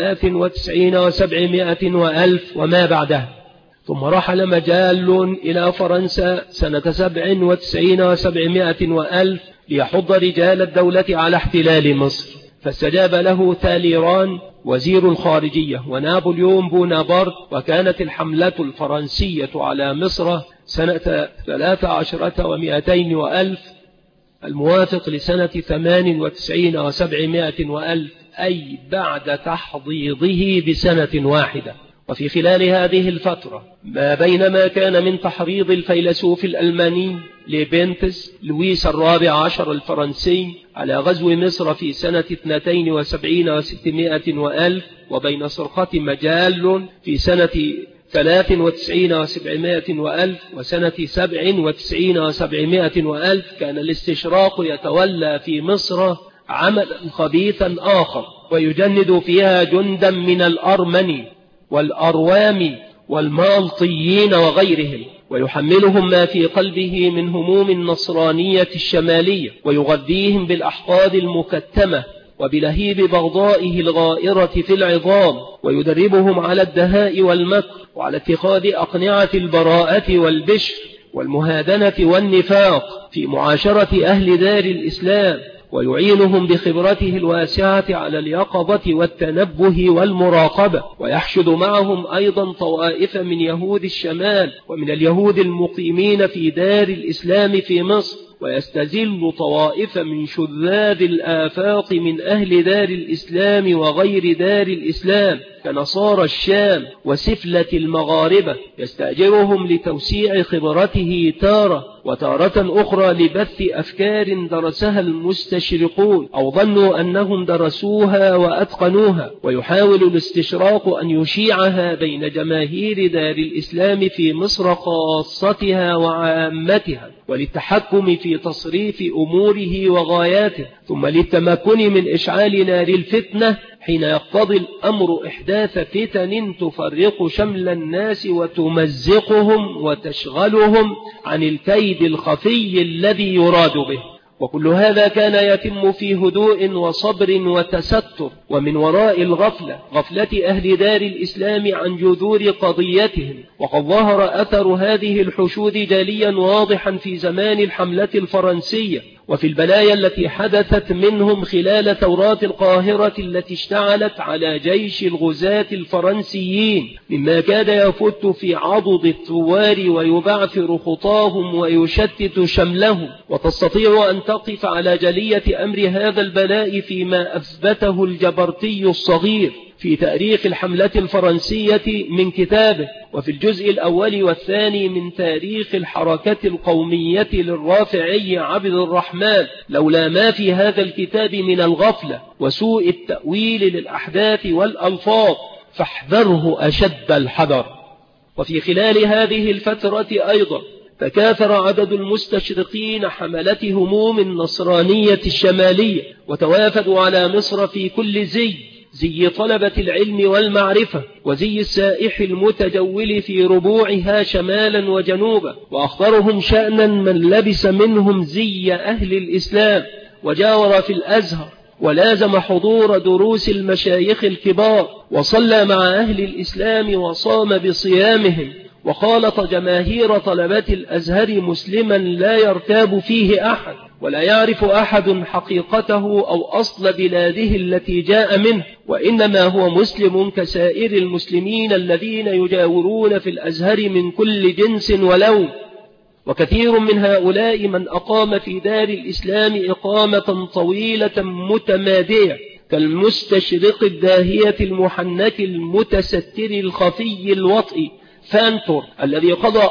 93 و700 وألف وما بعدها. ثم رحل مجال إلى فرنسا سنة 97 و700 وألف ليحض رجال الدولة على احتلال مصر، فاستجاب له تاليران وزير الخارجية ونابليون بونابرت. وكانت الحملة الفرنسية على مصر سنة 13 و200 وألف الموافق لسنة 98 و700 وألف، أي بعد تحضيضه بسنة واحدة. وفي خلال هذه الفترة ما بين ما كان من تحريض الفيلسوف الألماني ليبنتس لويس الرابع عشر الفرنسي على غزو مصر في سنة 72 و600 وألف، وبين صرخة مجال في سنة 93 و700 وألف وسنة 97 و700 وألف، كان الاستشراق يتولى في مصر عملا خبيثا آخر، ويجند فيها جندا من الأرمن والأروام والمالطيين وغيرهم، ويحملهم ما في قلبه من هموم النصرانية الشمالية، ويغذيهم بالأحقاد المكتمة وبلهيب بغضائه الغائرة في العظام، ويدربهم على الدهاء والمكر وعلى اتخاذ أقنعة البراءة والبشر والمهادنة والنفاق في معاشرة أهل دار الإسلام، ويعينهم بخبرته الواسعة على اليقظة والتنبه والمراقبة، ويحشد معهم أيضا طوائف من يهود الشمال ومن اليهود المقيمين في دار الإسلام في مصر، ويستزل طوائف من شذاذ الآفاق من أهل دار الإسلام وغير دار الإسلام كنصارى الشام وسفلة المغاربة، يستأجرهم لتوسيع خبرته تارة، وتارة أخرى لبث أفكار درسها المستشرقون أو ظنوا أنهم درسوها وأتقنوها، ويحاول الاستشراق أن يشيعها بين جماهير دار الإسلام في مصر خاصتها وعامتها، وللتحكم في تصريف أموره وغاياته، ثم للتمكن من إشعال نار الفتنة حين يقتضي الأمر إحداث فتن تفرق شمل الناس وتمزقهم وتشغلهم عن الكيد الخفي الذي يراد به. وكل هذا كان يتم في هدوء وصبر وتستر، ومن وراء غفلة أهل دار الإسلام عن جذور قضيتهم. وقد ظهر أثر هذه الحشود جليا واضحا في زمان الحملة الفرنسية، وفي البلايا التي حدثت منهم خلال ثورات القاهرة التي اشتعلت على جيش الغزاة الفرنسيين، مما كاد يفت في عضد الثوار ويبعثر خطاهم ويشتت شملهم. وتستطيع أن تقف على جلية أمر هذا البلاء فيما أثبته الجبرتي الصغير في تاريخ الحملة الفرنسية من كتابه، وفي الجزء الأول والثاني من تاريخ الحركة القومية للرافعي عبد الرحمن، لولا ما في هذا الكتاب من الغفلة وسوء التأويل للأحداث والألفاظ، فاحذره أشد الحذر. وفي خلال هذه الفترة أيضا تكاثر عدد المستشرقين حملة هموم النصرانية الشمالية، وتوافدوا على مصر في كل زي طلبة العلم والمعرفة، وزي السائح المتجول في ربوعها شمالا وجنوبا، وأخطرهم شأنا من لبس منهم زي أهل الإسلام وجاور في الأزهر ولازم حضور دروس المشايخ الكبار، وصلى مع أهل الإسلام وصام بصيامهم، وخالط جماهير طلبة الأزهر مسلما لا يرتاب فيه أحد، ولا يعرف أحد حقيقته أو أصل بلاده التي جاء منه، وإنما هو مسلم كسائر المسلمين الذين يجاورون في الأزهر من كل جنس ولون. وكثير من هؤلاء من أقام في دار الإسلام إقامة طويلة متمادية، كالمستشرق الداهية المحنك المتستر الخفي الوطئ، فانتور الذي قضى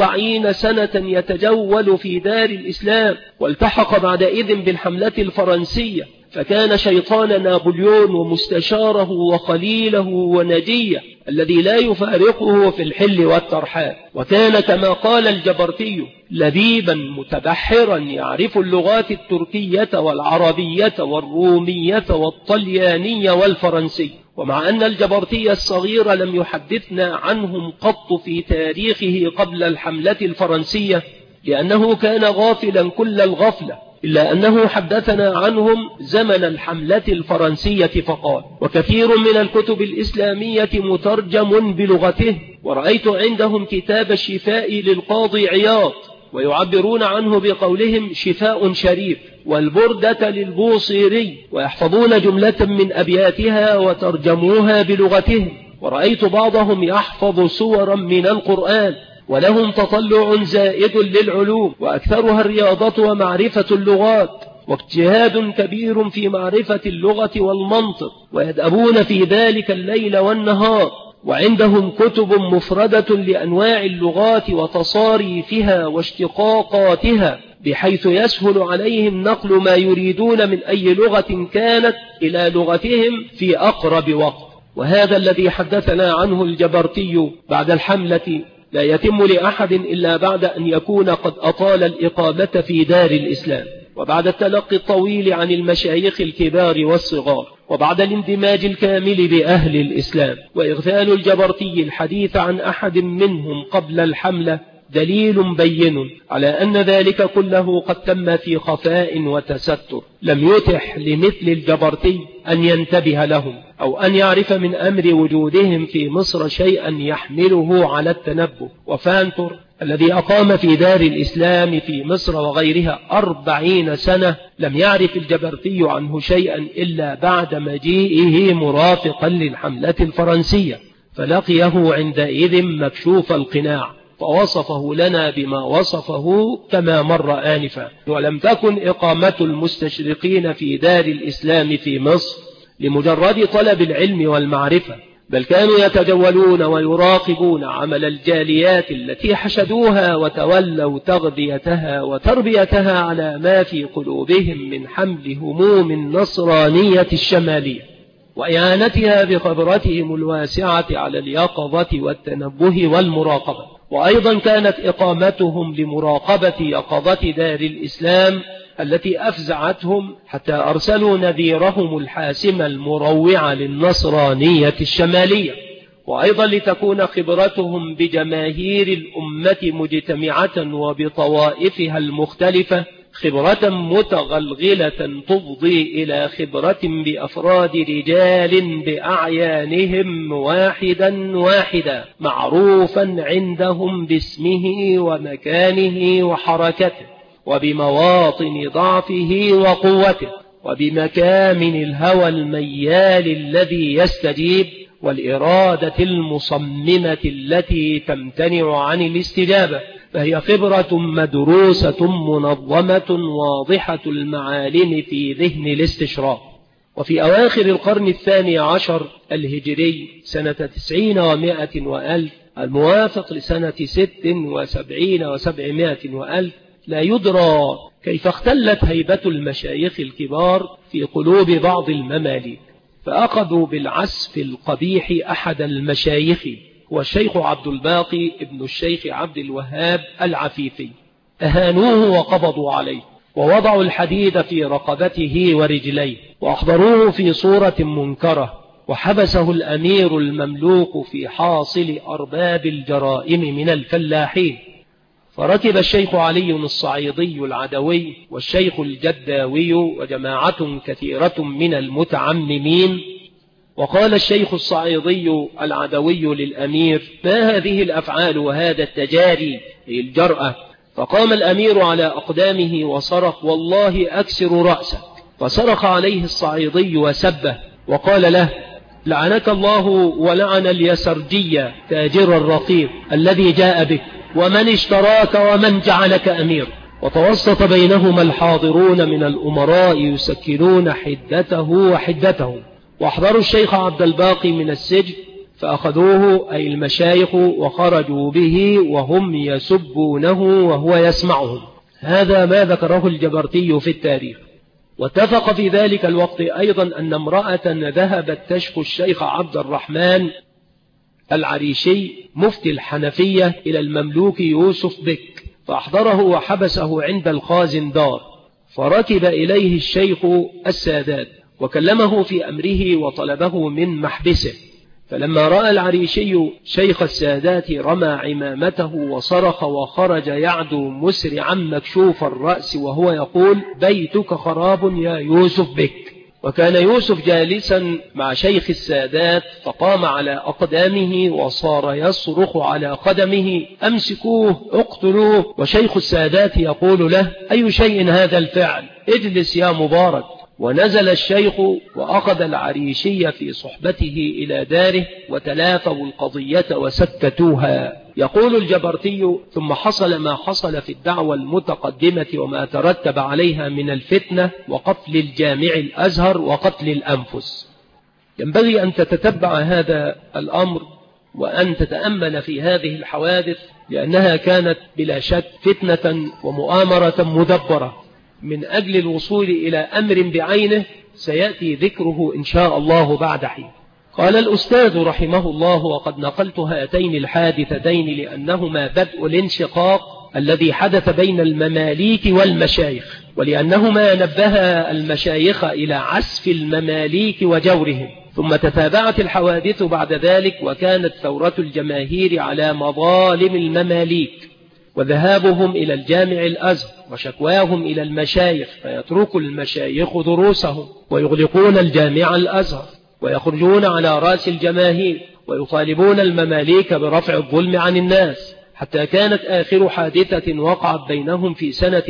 40 سنة يتجول في دار الإسلام، والتحق بعدئذ بالحملة الفرنسية، فكان شيطان نابليون ومستشاره وخليله ونجيه الذي لا يفارقه في الحل والترحال. وكان كما قال الجبرتي لبيبا متبحرا يعرف اللغات التركية والعربية والرومية والطليانية والفرنسية. ومع أن الجبرتي الصغير لم يحدثنا عنهم قط في تاريخه قبل الحملة الفرنسية لأنه كان غافلا كل الغفلة، إلا أنه حدثنا عنهم زمن الحملة الفرنسية فقال: وكثير من الكتب الإسلامية مترجم بلغته، ورأيت عندهم كتاب الشفاء للقاضي عياض، ويعبرون عنه بقولهم شفاء شريف، والبردة للبوصيري، ويحفظون جملة من أبياتها وترجموها بلغتهم. ورأيت بعضهم يحفظ سورا من القرآن، ولهم تطلع زائد للعلوم، وأكثرها الرياضة ومعرفة اللغات، واجتهاد كبير في معرفة اللغة والمنطق، ويدأبون في ذلك الليل والنهار. وعندهم كتب مفردة لأنواع اللغات وتصاريفها واشتقاقاتها، بحيث يسهل عليهم نقل ما يريدون من أي لغة كانت إلى لغتهم في أقرب وقت. وهذا الذي حدثنا عنه الجبرتي بعد الحملة لا يتم لأحد إلا بعد أن يكون قد أطال الإقامة في دار الإسلام، وبعد التلقي الطويل عن المشايخ الكبار والصغار، وبعد الاندماج الكامل بأهل الإسلام. وإغفال الجبرتي الحديث عن أحد منهم قبل الحملة دليل بين على أن ذلك كله قد تم في خفاء وتستر، لم يتح لمثل الجبرتي أن ينتبه لهم أو أن يعرف من أمر وجودهم في مصر شيئا يحمله على التنبه. وفانتور الذي أقام في دار الإسلام في مصر وغيرها 40 سنة لم يعرف الجبرتي عنه شيئا إلا بعد مجيئه مرافقا للحملة الفرنسية، فلقيه عندئذ مكشوف القناع، فوصفه لنا بما وصفه كما مر آنفا. ولم تكن إقامة المستشرقين في دار الإسلام في مصر لمجرد طلب العلم والمعرفة، بل كانوا يتجولون ويراقبون عمل الجاليات التي حشدوها وتولوا تغذيتها وتربيتها على ما في قلوبهم من حمل هموم النصرانية الشمالية، وإعانتها بخبرتهم الواسعة على اليقظة والتنبه والمراقبة. وأيضا كانت إقامتهم لمراقبة يقظة دار الإسلام التي أفزعتهم حتى أرسلوا نذيرهم الحاسم المروع للنصرانية الشمالية، وأيضا لتكون خبرتهم بجماهير الأمة مجتمعة وبطوائفها المختلفة خبرة متغلغلة تفضي إلى خبرة بأفراد رجال بأعيانهم واحدا واحدا معروفا عندهم باسمه ومكانه وحركته، وبمواطن ضعفه وقوته، وبمكامن الهوى الميال الذي يستجيب، والإرادة المصممة التي تمتنع عن الاستجابة. فهي خبرة مدروسة منظمة واضحة المعالم في ذهن الاستشراق. وفي أواخر القرن 12 الهجري سنة 90 و100 وألف الموافق لسنة 76 و700 وألف لا يدرى كيف اختلت هيبة المشايخ الكبار في قلوب بعض المماليك، فأخذوا بالعسف القبيح أحد المشايخ والشيخ عبد الباقي ابن الشيخ عبد الوهاب العفيفي، أهانوه وقبضوا عليه ووضعوا الحديد في رقبته ورجليه وأحضروه في صورة منكرة، وحبسه الأمير المملوك في حاصل أرباب الجرائم من الفلاحين. فركب الشيخ علي الصعيدي العدوي والشيخ الجداوي وجماعة كثيرة من المتعممين، وقال الشيخ الصعيدي العدوي للأمير: ما هذه الأفعال وهذا التجاري الجرأة؟ فقام الأمير على أقدامه وصرخ: والله أكسر رأسك. فصرخ عليه الصعيدي وسبه وقال له: لعنك الله ولعن اليسرجي تاجر الرقيق الذي جاء بك، ومن اشتراك ومن جعلك أمير. وتوسط بينهما الحاضرون من الأمراء يسكنون حدته وحدته، وأحضروا الشيخ عبد الباقي من السجن، فأخذوه أي المشايخ وخرجوا به وهم يسبونه وهو يسمعهم. هذا ما ذكره الجبرتي في التاريخ. واتفق في ذلك الوقت أيضا أن امرأة ذهبت تشكو الشيخ عبد الرحمن العريشي مفتي الحنفية إلى المملوك يوسف بك، فأحضره وحبسه عند الخازن دار، فركب إليه الشيخ السادات وكلمه في أمره وطلبه من محبسه. فلما رأى العريشي شيخ السادات رمى عمامته وصرخ وخرج يعدو مسرعا مكشوف الرأس وهو يقول: بيتك خراب يا يوسف بك. وكان يوسف جالسا مع شيخ السادات فقام على أقدامه وصار يصرخ على قدمه: أمسكوه اقتلوه. وشيخ السادات يقول له: أي شيء هذا الفعل؟ اجلس يا مبارك. ونزل الشيخ وأخذ العريشي في صحبته إلى داره وتلافوا القضية وسكتوها. يقول الجبرتي: ثم حصل ما حصل في الدعوة المتقدمة وما ترتب عليها من الفتنة وقتل الجامع الأزهر وقتل الأنفس. ينبغي أن تتتبع هذا الأمر وأن تتأمل في هذه الحوادث، لأنها كانت بلا شك فتنة ومؤامرة مدبرة من أجل الوصول إلى أمر بعينه سيأتي ذكره إن شاء الله بعد حين. قال الأستاذ رحمه الله: وقد نقلت هاتين الحادثتين لأنهما بدء الانشقاق الذي حدث بين المماليك والمشايخ، ولأنهما نبه المشايخ إلى عسف المماليك وجورهم. ثم تتابعت الحوادث بعد ذلك، وكانت ثورة الجماهير على مظالم المماليك وذهابهم إلى الجامع الأزهر وشكواهم إلى المشايخ، فيترك المشايخ دروسهم ويغلقون الجامع الأزهر ويخرجون على رأس الجماهير ويطالبون المماليك برفع الظلم عن الناس، حتى كانت آخر حادثة وقعت بينهم في سنة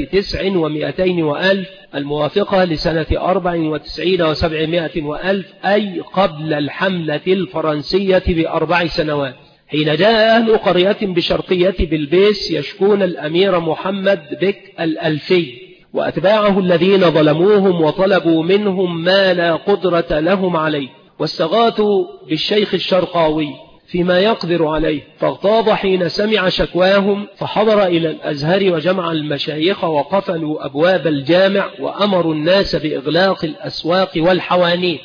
900 وألف الموافقة لسنة 94 و700 وألف، أي قبل الحملة الفرنسية ب4 سنوات، حين جاء أهل قرية بشرقية بلبيس يشكون الأمير محمد بك الألفي وأتباعه الذين ظلموهم وطلبوا منهم ما لا قدرة لهم عليه، واستغاثوا بالشيخ الشرقاوي فيما يقدر عليه، فاغتاظ حين سمع شكواهم فحضر إلى الأزهر وجمع المشايخ وقفلوا أبواب الجامع وأمروا الناس بإغلاق الأسواق والحوانيت.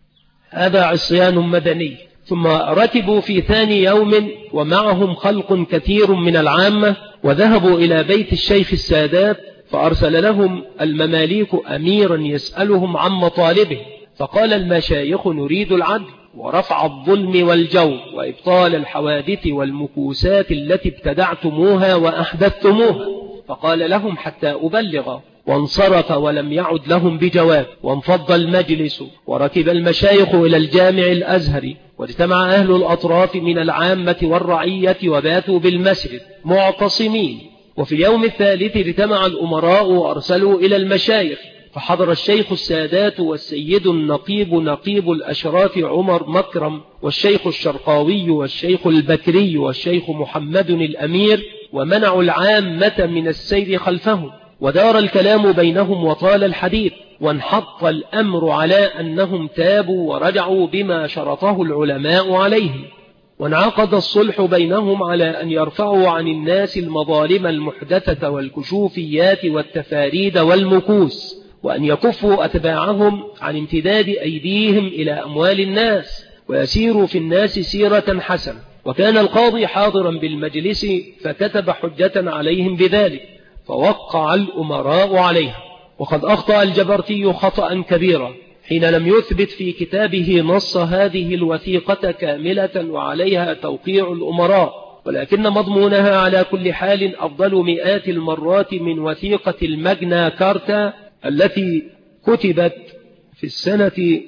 هذا عصيان مدني. ثم ركبوا في ثاني يوم ومعهم خلق كثير من العامة وذهبوا إلى بيت الشيخ السادات، فأرسل لهم المماليك أميرا يسألهم عن مطالبهم، فقال المشايخ: نريد العدل ورفع الظلم والجور وإبطال الحوادث والمكوسات التي ابتدعتموها وأحدثتموها. فقال لهم: حتى أبلغ. وانصرف ولم يعد لهم بجواب، وانفض المجلس وركب المشايخ إلى الجامع الأزهري، واجتمع أهل الأطراف من العامة والرعية وباتوا بالمسجد معتصمين. وفي اليوم الثالث اجتمع الأمراء وأرسلوا إلى المشايخ، فحضر الشيخ السادات والسيد النقيب نقيب الأشراف عمر مكرم والشيخ الشرقاوي والشيخ البكري والشيخ محمد الأمير، ومنعوا العامة من السير خلفهم، ودار الكلام بينهم وطال الحديث، وانحط الأمر على أنهم تابوا ورجعوا بما شرطه العلماء عليهم، وانعقد الصلح بينهم على أن يرفعوا عن الناس المظالم المحدثة والكشوفيات والتفاريد والمكوس، وأن يكفوا أتباعهم عن امتداد أيديهم إلى أموال الناس ويسيروا في الناس سيرة حسنة. وكان القاضي حاضرا بالمجلس فكتب حجة عليهم بذلك، فوقع الأمراء عليها. وقد أخطأ الجبرتي خطأ كبيرا حين لم يثبت في كتابه نص هذه الوثيقة كاملة وعليها توقيع الأمراء، ولكن مضمونها على كل حال أفضل مئات المرات من وثيقة الماجنا كارتا التي كتبت في السنة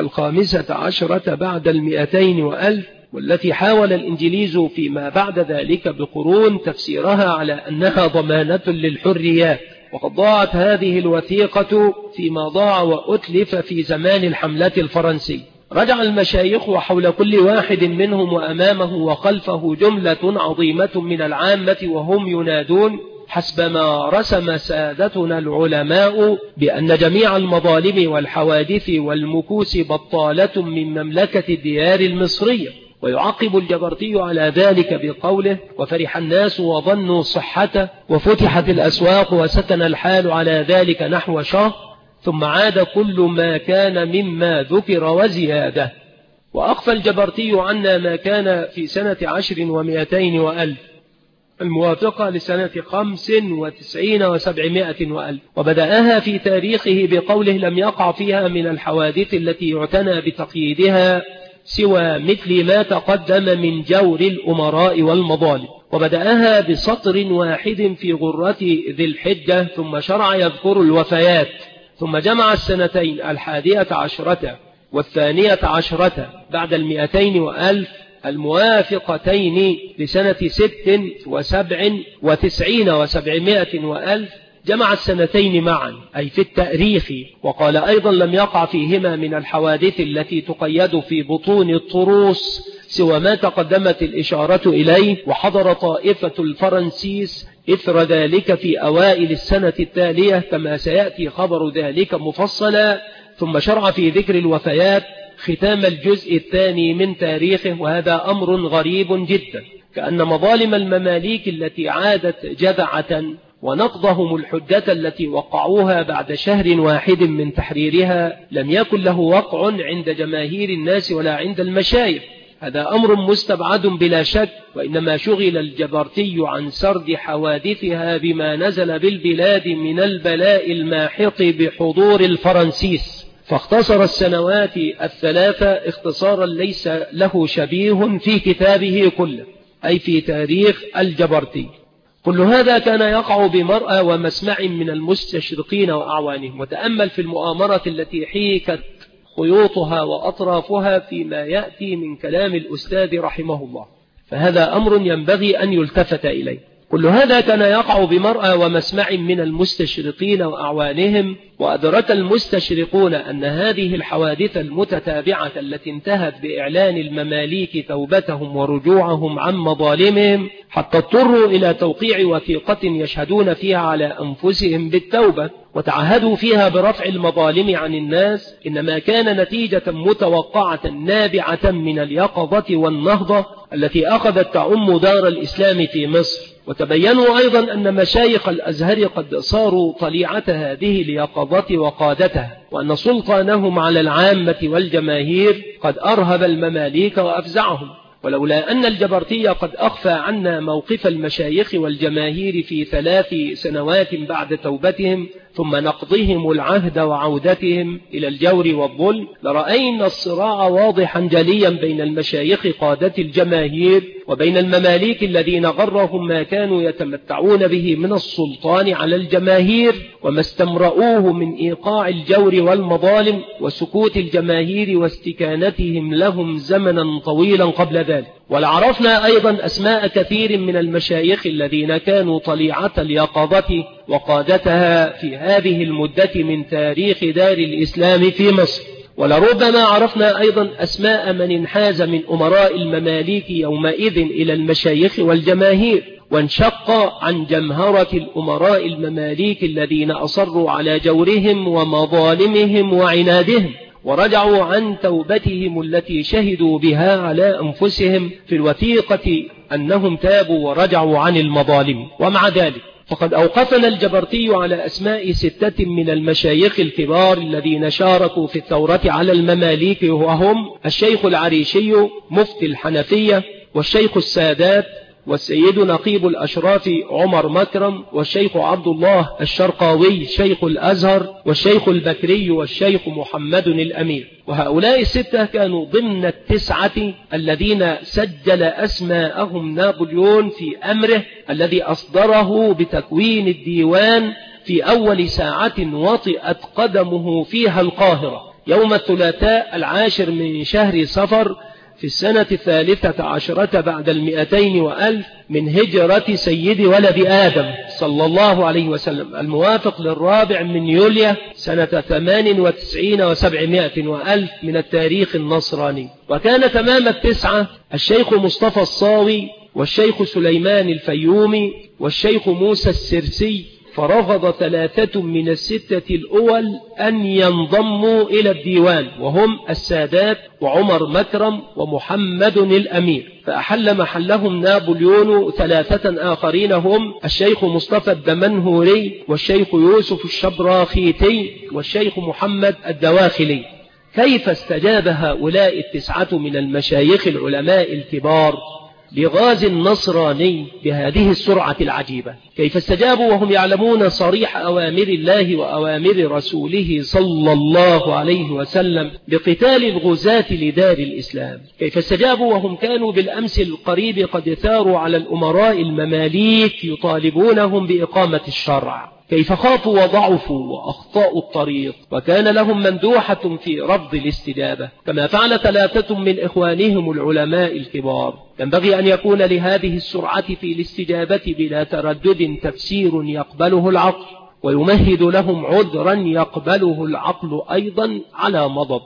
15 بعد 200 وألف، والتي حاول الإنجليز فيما بعد ذلك بقرون تفسيرها على أنها ضمانة للحريات. وقد ضاعت هذه الوثيقة فيما ضاع وأتلف في زمان الحملة الفرنسي. رجع المشايخ وحول كل واحد منهم وأمامه وخلفه جملة عظيمة من العامة وهم ينادون حسب ما رسم سادتنا العلماء بأن جميع المظالم والحوادث والمكوس بطالة من مملكة الديار المصرية، ويعقب الجبرتي على ذلك بقوله: وفرح الناس وظنوا صحته وفتحت الأسواق وسكن الحال على ذلك نحو شهر، ثم عاد كل ما كان مما ذكر وزيادة. وأخفى الجبرتي عنا ما كان في سنة 10 و200 وألف الموافقة لسنة 95 و700 وألف، وبدأها في تاريخه بقوله: لم يقع فيها من الحوادث التي يعتنى بتقييدها سوى مثل ما تقدم من جور الأمراء والمظالم. وبدأها بسطر واحد في غرة ذي الحجة، ثم شرع يذكر الوفيات، ثم جمع السنتين 11 و12 بعد 200 وألف الموافقتين لسنة 96 و97 و700 وألف، جمع السنتين معا أي في التأريخ. وقال أيضا: لم يقع فيهما من الحوادث التي تقيد في بطون الطروس سوى ما تقدمت الإشارة إليه، وحضر طائفة الفرنسيس إثر ذلك في أوائل السنة التالية كما سيأتي خبر ذلك مفصلا. ثم شرع في ذكر الوفيات ختام الجزء الثاني من تاريخه، وهذا أمر غريب جدا، كأن مظالم المماليك التي عادت جذعة ونقضهم الحجة التي وقعوها بعد شهر واحد من تحريرها لم يكن له وقع عند جماهير الناس ولا عند المشايخ. هذا أمر مستبعد بلا شك، وإنما شغل الجبرتي عن سرد حوادثها بما نزل بالبلاد من البلاء الماحق بحضور الفرنسيس، فاختصر السنوات الثلاثة اختصارا ليس له شبيه في كتابه كله، أي في تاريخ الجبرتي. كل هذا كان يقع بمرأى ومسمع من المستشرقين وأعوانهم. وتأمل في المؤامرة التي حيكت خيوطها وأطرافها فيما يأتي من كلام الأستاذ رحمه الله، فهذا أمر ينبغي أن يلتفت إليه. كل هذا كان يقع بمرأى ومسمع من المستشرقين وأعوانهم، وأدرك المستشرقون أن هذه الحوادث المتتابعة التي انتهت بإعلان المماليك توبتهم ورجوعهم عن مظالمهم حتى اضطروا إلى توقيع وثيقة يشهدون فيها على أنفسهم بالتوبة وتعهدوا فيها برفع المظالم عن الناس، إنما كان نتيجة متوقعة نابعة من اليقظة والنهضة التي أخذت تعم دار الإسلام في مصر. وتبينوا أيضا أن مشايخ الأزهر قد صاروا طليعة هذه اليقظة وقادتها، وأن سلطانهم على العامة والجماهير قد أرهب المماليك وأفزعهم. ولولا أن الجبرتي قد أخفى عنا موقف المشايخ والجماهير في 3 سنوات بعد توبتهم ثم نقضهم العهد وعودتهم إلى الجور والظلم، لرأينا الصراع واضحا جليا بين المشايخ قادة الجماهير وبين المماليك الذين غرهم ما كانوا يتمتعون به من السلطان على الجماهير وما استمرؤوه من إيقاع الجور والمظالم وسكوت الجماهير واستكانتهم لهم زمنا طويلا قبل ذلك. ولعرفنا أيضا أسماء كثير من المشايخ الذين كانوا طليعة اليقظة وقادتها في هذه المدة من تاريخ دار الإسلام في مصر. ولربما عرفنا أيضا أسماء من انحاز من أمراء المماليك يومئذ إلى المشايخ والجماهير، وانشق عن جمهرة الأمراء المماليك الذين أصروا على جورهم ومظالمهم وعنادهم، ورجعوا عن توبتهم التي شهدوا بها على أنفسهم في الوثيقة أنهم تابوا ورجعوا عن المظالم. ومع ذلك فقد أوقفنا الجبرتي على أسماء 6 من المشايخ الكبار الذين شاركوا في الثورة على المماليك، وهم الشيخ العريشي مفتي الحنفية، والشيخ السادات، والسيد نقيب الأشراف عمر مكرم، والشيخ عبد الله الشرقاوي شيخ الأزهر، والشيخ البكري، والشيخ محمد الأمير. وهؤلاء 6 كانوا ضمن 9 الذين سجل أسماءهم نابليون في أمره الذي أصدره بتكوين الديوان في أول ساعة وطئت قدمه فيها القاهرة يوم الثلاثاء 10 من شهر صفر في السنة 13 بعد 200 وألف من هجرة سيد ولد آدم صلى الله عليه وسلم، الموافق للرابع من يوليو سنة 98 و700 وألف من التاريخ النصراني. وكان تمام 9 الشيخ مصطفى الصاوي، والشيخ سليمان الفيومي، والشيخ موسى السرسي، فرفض 3 من ال6 الأول أن ينضموا إلى الديوان، وهم السادات وعمر مكرم ومحمد الأمير، فأحل محلهم نابليون 3 آخرين هم الشيخ مصطفى الدمنهوري والشيخ يوسف الشبراخيتي والشيخ محمد الدواخلي. كيف استجاب هؤلاء 9 من المشايخ العلماء الكبار لغاز النصراني بهذه السرعة العجيبة؟ كيف استجابوا وهم يعلمون صريح أوامر الله وأوامر رسوله صلى الله عليه وسلم بقتال الغزاة لدار الإسلام؟ كيف استجابوا وهم كانوا بالأمس القريب قد ثاروا على الأمراء المماليك يطالبونهم بإقامة الشرع؟ كيف خافوا وضعفوا وأخطأوا الطريق وكان لهم مندوحة في رفض الاستجابة كما فعل 3 من إخوانهم العلماء الكبار؟ ينبغي أن يكون لهذه السرعة في الاستجابة بلا تردد تفسير يقبله العقل، ويمهد لهم عذرا يقبله العقل أيضا على مضض.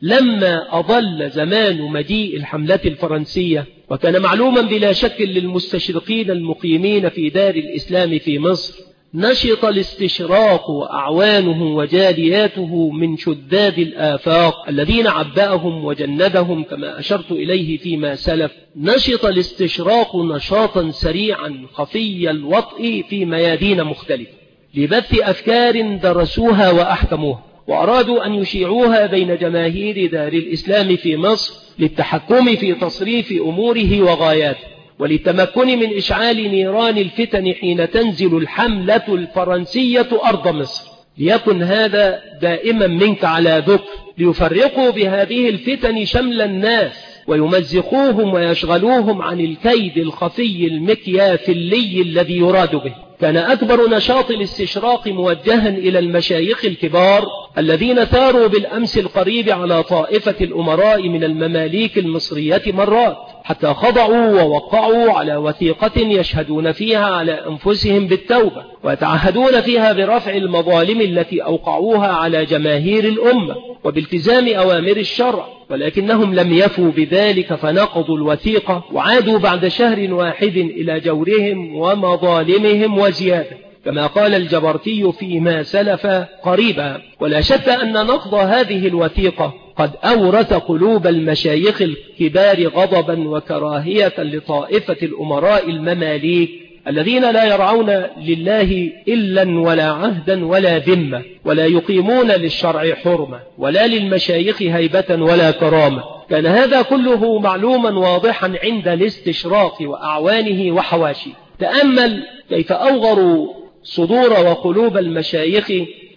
لما أضل زمان مجيء الحملة الفرنسية، وكان معلوما بلا شك للمستشرقين المقيمين في دار الإسلام في مصر، نشط الاستشراق وأعوانه وجالياته من شداد الآفاق الذين عبأهم وجندهم كما أشرت إليه فيما سلف. نشط الاستشراق نشاطا سريعا خفي الوطء في ميادين مختلفة لبث أفكار درسوها وأحكموها، وأرادوا أن يشيعوها بين جماهير دار الإسلام في مصر للتحكم في تصريف أموره وغاياته، وللتمكن من إشعال نيران الفتن حين تنزل الحملة الفرنسية أرض مصر. ليكن هذا دائما منك على ذكر، ليفرقوا بهذه الفتن شمل الناس ويمزقوهم ويشغلوهم عن الكيد الخفي المكيافلي الذي يراد به. كان أكبر نشاط الاستشراق موجها إلى المشايخ الكبار الذين ثاروا بالأمس القريب على طائفة الأمراء من المماليك المصرية مرات، حتى خضعوا ووقعوا على وثيقة يشهدون فيها على أنفسهم بالتوبة، ويتعهدون فيها برفع المظالم التي أوقعوها على جماهير الأمة وبالتزام أوامر الشرع، ولكنهم لم يفوا بذلك فنقضوا الوثيقة وعادوا بعد شهر واحد إلى جورهم ومظالمهم وزيادة، كما قال الجبرتي فيما سلف قريبا. ولا شك أن نقض هذه الوثيقة قد أورث قلوب المشايخ الكبار غضبا وكراهية لطائفة الأمراء المماليك الذين لا يرعون لله إلا ولا عهدا ولا ذمة، ولا يقيمون للشرع حرمة ولا للمشايخ هيبة ولا كرامة. كان هذا كله معلوما واضحا عند الاستشراق وأعوانه وحواشيه. تأمل كيف أوغروا صدور وقلوب المشايخ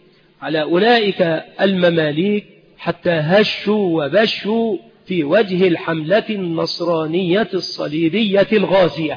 على أولئك المماليك حتى هشوا وبشوا في وجه الحملة النصرانية الصليبية الغازية،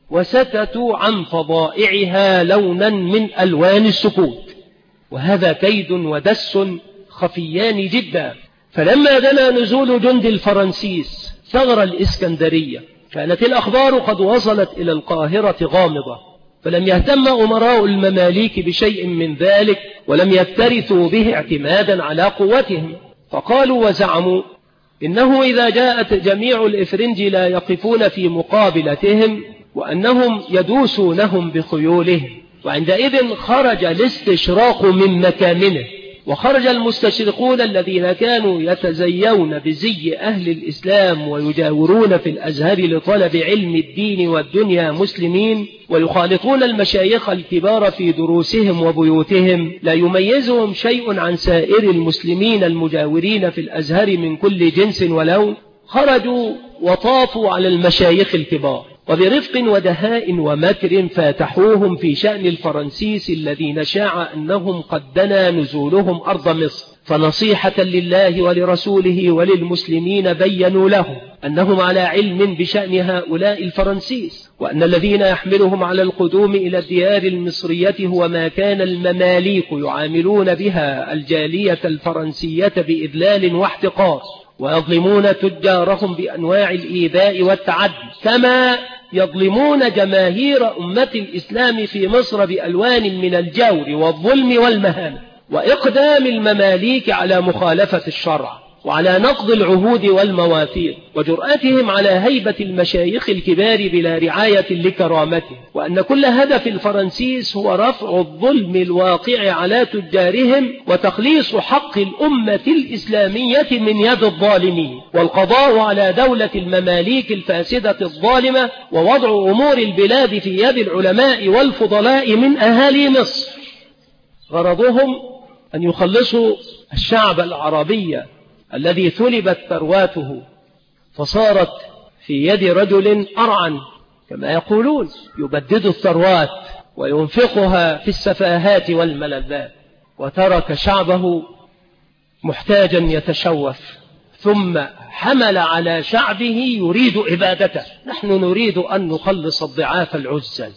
وسكتوا عن فضائعها لونا من ألوان السكوت. وهذا كيد ودس خفيان جدا. فلما دنا نزول جند الفرنسيس ثغر الإسكندرية كانت الأخبار قد وصلت إلى القاهرة غامضة، فلم يهتم أمراء المماليك بشيء من ذلك ولم يكترثوا به اعتمادا على قوتهم، فقالوا وزعموا إنه إذا جاءت جميع الإفرنج لا يقفون في مقابلتهم وأنهم يدوسونهم بخيولهم. وعندئذ خرج الاستشراق من مكامنه، وخرج المستشرقون الذين كانوا يتزيون بزي أهل الإسلام ويجاورون في الأزهر لطلب علم الدين والدنيا مسلمين، ويخالطون المشايخ الكبار في دروسهم وبيوتهم، لا يميزهم شيء عن سائر المسلمين المجاورين في الأزهر من كل جنس ولون. خرجوا وطافوا على المشايخ الكبار وبرفق ودهاء ومكر فاتحوهم في شأن الفرنسيس الذين شاع أنهم قد دنا نزولهم أرض مصر، فنصيحة لله ولرسوله وللمسلمين بيّنوا لهم أنهم على علم بشأن هؤلاء الفرنسيس، وأن الذين يحملهم على القدوم إلى الديار المصرية هو ما كان المماليك يعاملون بها الجالية الفرنسية بإذلال واحتقار، ويظلمون تجارهم بأنواع الإيذاء والتعدي، كما يظلمون جماهير أمة الإسلام في مصر بألوان من الجور والظلم والمهانة وإقدام المماليك على مخالفة الشرع. وعلى نقض العهود والمواثيق، وجرأتهم على هيبة المشايخ الكبار بلا رعاية لكرامته، وأن كل هدف الفرنسيس هو رفع الظلم الواقع على تجارهم وتخليص حق الأمة الإسلامية من يد الظالمين، والقضاء على دولة المماليك الفاسدة الظالمة، ووضع أمور البلاد في يد العلماء والفضلاء من أهالي مصر. غرضهم أن يخلصوا الشعب العربي الذي ثلبت ثرواته فصارت في يد رجل أرعن كما يقولون، يبدد الثروات وينفقها في السفاهات والملذات، وترك شعبه محتاجا يتشوف، ثم حمل على شعبه يريد إبادته. نحن نريد أن نخلص الضعاف العزل،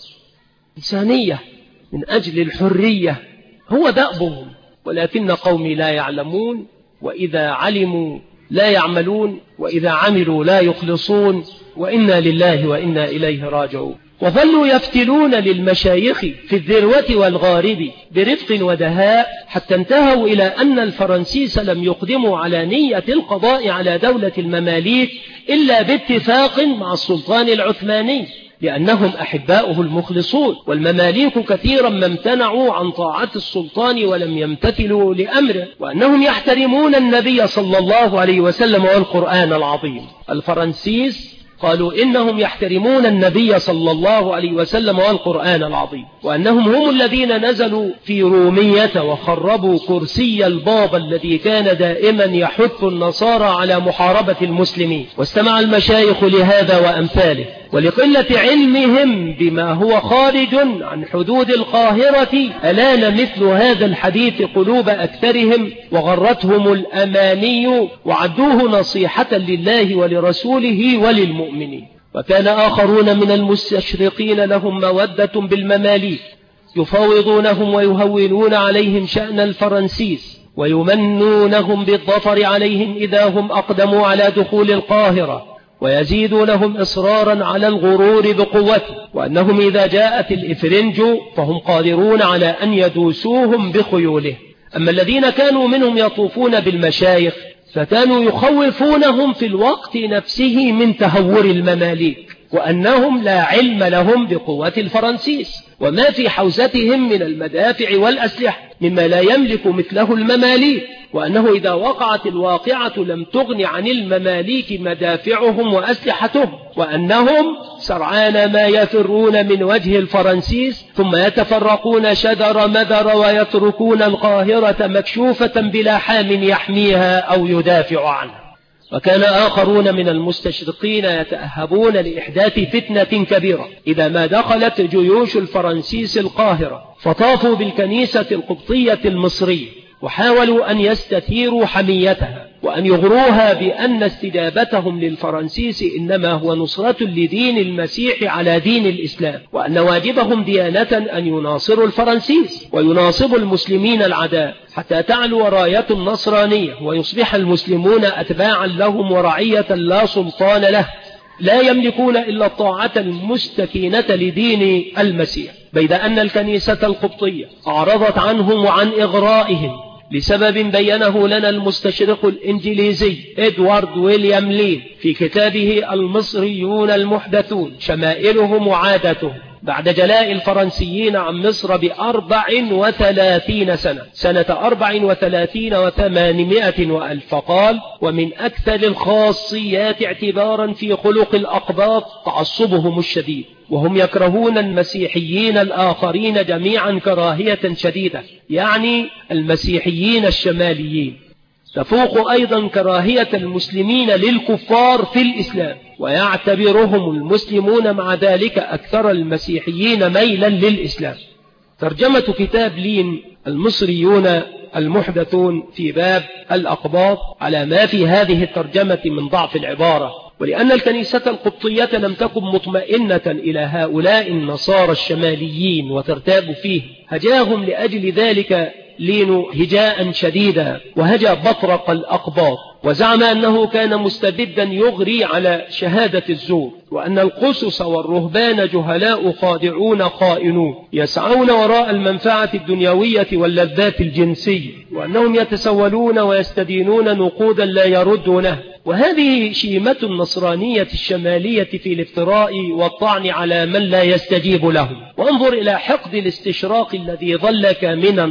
إنسانية من أجل الحرية هو دأبهم، ولكن قومي لا يعلمون، وإذا علموا لا يعملون، وإذا عملوا لا يخلصون، وإنا لله وإنا إليه راجعون. وظلوا يفتلون للمشايخ في الذروة والغارب برفق ودهاء، حتى انتهوا إلى أن الفرنسيس لم يقدموا على نية القضاء على دولة المماليك إلا باتفاق مع السلطان العثماني، لأنهم أحباؤه المخلصون، والمماليك كثيرا ما امتنعوا عن طاعة السلطان ولم يمتثلوا لأمره، وأنهم يحترمون النبي صلى الله عليه وسلم والقرآن العظيم. الفرنسيس قالوا إنهم يحترمون النبي صلى الله عليه وسلم والقرآن العظيم، وأنهم هم الذين نزلوا في رومية وخربوا كرسي البابا الذي كان دائما يحث النصارى على محاربة المسلمين. واستمع المشايخ لهذا وأمثاله، ولقلة علمهم بما هو خارج عن حدود القاهرة ألان مثل هذا الحديث قلوب أكثرهم، وغرتهم الأماني، وعدوه نصيحة لله ولرسوله وللمؤمنين. وكان آخرون من المستشرقين لهم مودة بالمماليك، يفاوضونهم ويهونون عليهم شأن الفرنسيس، ويمنونهم بالظفر عليهم إذا هم أقدموا على دخول القاهرة، ويزيدونهم إصرارا على الغرور بقوته، وأنهم إذا جاءت الإفرنج فهم قادرون على أن يدوسوهم بخيوله. أما الذين كانوا منهم يطوفون بالمشايخ فكانوا يخوفونهم في الوقت نفسه من تهور المماليك، وأنهم لا علم لهم بقوة الفرنسيس وما في حوزتهم من المدافع والأسلحة مما لا يملك مثله المماليك، وأنه إذا وقعت الواقعة لم تغن عن المماليك مدافعهم وأسلحتهم، وأنهم سرعان ما يفرون من وجه الفرنسيس ثم يتفرقون شدر مدر ويتركون القاهرة مكشوفة بلا حام يحميها أو يدافع عنها. وكان آخرون من المستشرقين يتأهبون لإحداث فتنة كبيرة إذا ما دخلت جيوش الفرنسيس القاهرة، فطافوا بالكنيسة القبطية المصرية وحاولوا أن يستثيروا حميتها وأن يغروها بأن استجابتهم للفرنسيس إنما هو نصرة لدين المسيح على دين الإسلام، وأن واجبهم ديانة أن يناصروا الفرنسيس ويناصبوا المسلمين العداء حتى تعلو راية النصرانية ويصبح المسلمون أتباعا لهم ورعية لا سلطان له، لا يملكون إلا الطاعة المستكينة لدين المسيح، بيد أن الكنيسة القبطية أعرضت عنهم وعن إغرائهم لسبب بينه لنا المستشرق الإنجليزي إدوارد ويليام لين في كتابه المصريون المحدثون، شمائلهم وعادتهم، بعد جلاء الفرنسيين عن مصر ب34 سنة 34 و800 وألف. فقال: ومن أكثر الخاصيات اعتبارا في خلق الأقباط تعصبهم الشديد، وهم يكرهون المسيحيين الآخرين جميعا كراهية شديدة، يعني المسيحيين الشماليين، تفوق أيضا كراهية المسلمين للكفار في الإسلام، ويعتبرهم المسلمون مع ذلك أكثر المسيحيين ميلا للإسلام. ترجمة كتاب لين المصريون المحدثون في باب الأقباط على ما في هذه الترجمة من ضعف العبارة، ولأن الكنيسة القبطية لم تكن مطمئنة إلى هؤلاء النصارى الشماليين وترتاب فيه، هجاهم لأجل ذلك لين هجاء شديدا وهجا بطرق الأقباط، وزعم أنه كان مستبدا يغري على شهادة الزور، وأن القسس والرهبان جهلاء خادعون خائنون يسعون وراء المنفعة الدنيوية واللذات الجنسية، وأنهم يتسولون ويستدينون نقودا لا يردونه. وهذه شيمة النصرانية الشمالية في الافتراء والطعن على من لا يستجيب له. وانظر إلى حقد الاستشراق الذي ظل كامنا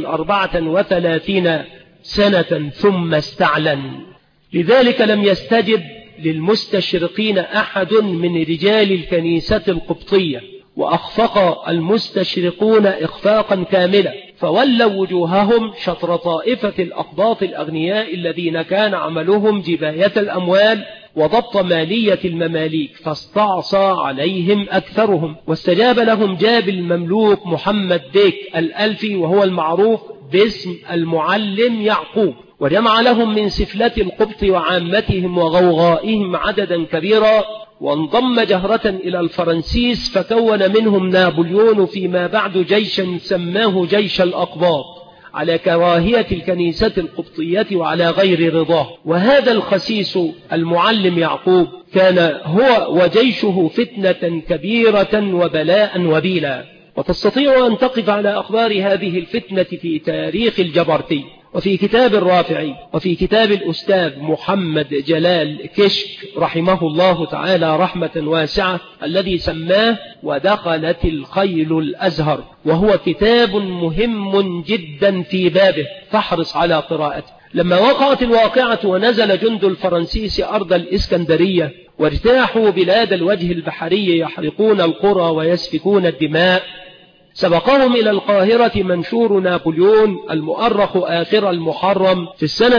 34 سنة ثم استعلن. لذلك لم يستجب للمستشرقين أحد من رجال الكنيسة القبطية، وأخفق المستشرقون إخفاقا كاملا، فولوا وجوههم شطر طائفة الأقباط الأغنياء الذين كان عملهم جباية الأموال وضبط مالية المماليك، فاستعصى عليهم أكثرهم، واستجاب لهم جاب المملوك محمد ديك الألفي، وهو المعروف باسم المعلم يعقوب، وجمع لهم من سفلة القبط وعامتهم وغوغائهم عددا كبيرا، وانضم جهرة إلى الفرنسيس، فكون منهم نابليون فيما بعد جيشا سماه جيش الأقباط، على كراهية الكنيسة القبطية وعلى غير رضاه. وهذا الخسيس المعلم يعقوب كان هو وجيشه فتنة كبيرة وبلاء وبيلا. وتستطيع أن تقف على أخبار هذه الفتنة في تاريخ الجبرتي، وفي كتاب الرافعي، وفي كتاب الأستاذ محمد جلال كشك رحمه الله تعالى رحمة واسعة، الذي سماه ودخلت الخيل الأزهر، وهو كتاب مهم جدا في بابه، فاحرص على قراءته. لما وقعت الواقعة ونزل جند الفرنسيس أرض الإسكندرية واجتاحوا بلاد الوجه البحري يحرقون القرى ويسفكون الدماء، سبقهم إلى القاهرة منشور نابليون المؤرخ آخر المحرم في السنة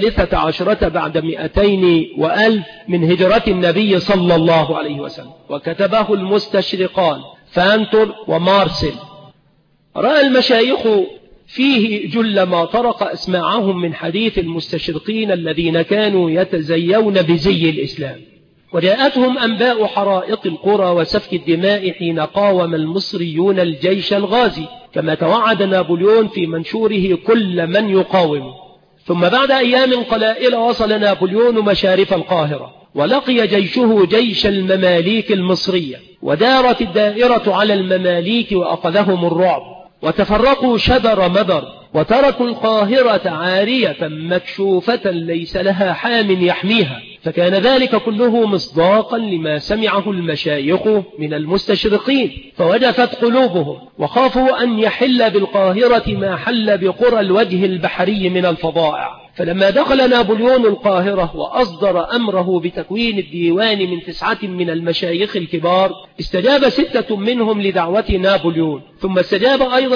13 بعد 200 من هجرة النبي صلى الله عليه وسلم، وكتبه المستشرقان فانتور ومارسل. رأى المشايخ فيه جل ما طرق أسماعهم من حديث المستشرقين الذين كانوا يتزيون بزي الإسلام، وجاءتهم أنباء حرائق القرى وسفك الدماء حين قاوم المصريون الجيش الغازي، كما توعد نابليون في منشوره كل من يقاوم. ثم بعد أيام قلائل وصل نابليون مشارف القاهرة، ولقي جيشه جيش المماليك المصرية، ودارت الدائرة على المماليك وأخذهم الرعب، وتفرقوا شدر مدر، وتركوا القاهرة عارية مكشوفة ليس لها حام يحميها. فكان ذلك كله مصداقا لما سمعه المشايخ من المستشرقين، فوجفت قلوبهم وخافوا أن يحل بالقاهرة ما حل بقرى الوجه البحري من الفظائع. فلما دخل نابليون القاهرة وأصدر أمره بتكوين الديوان من 9 من المشايخ الكبار، استجاب 6 منهم لدعوة نابليون، ثم استجاب أيضا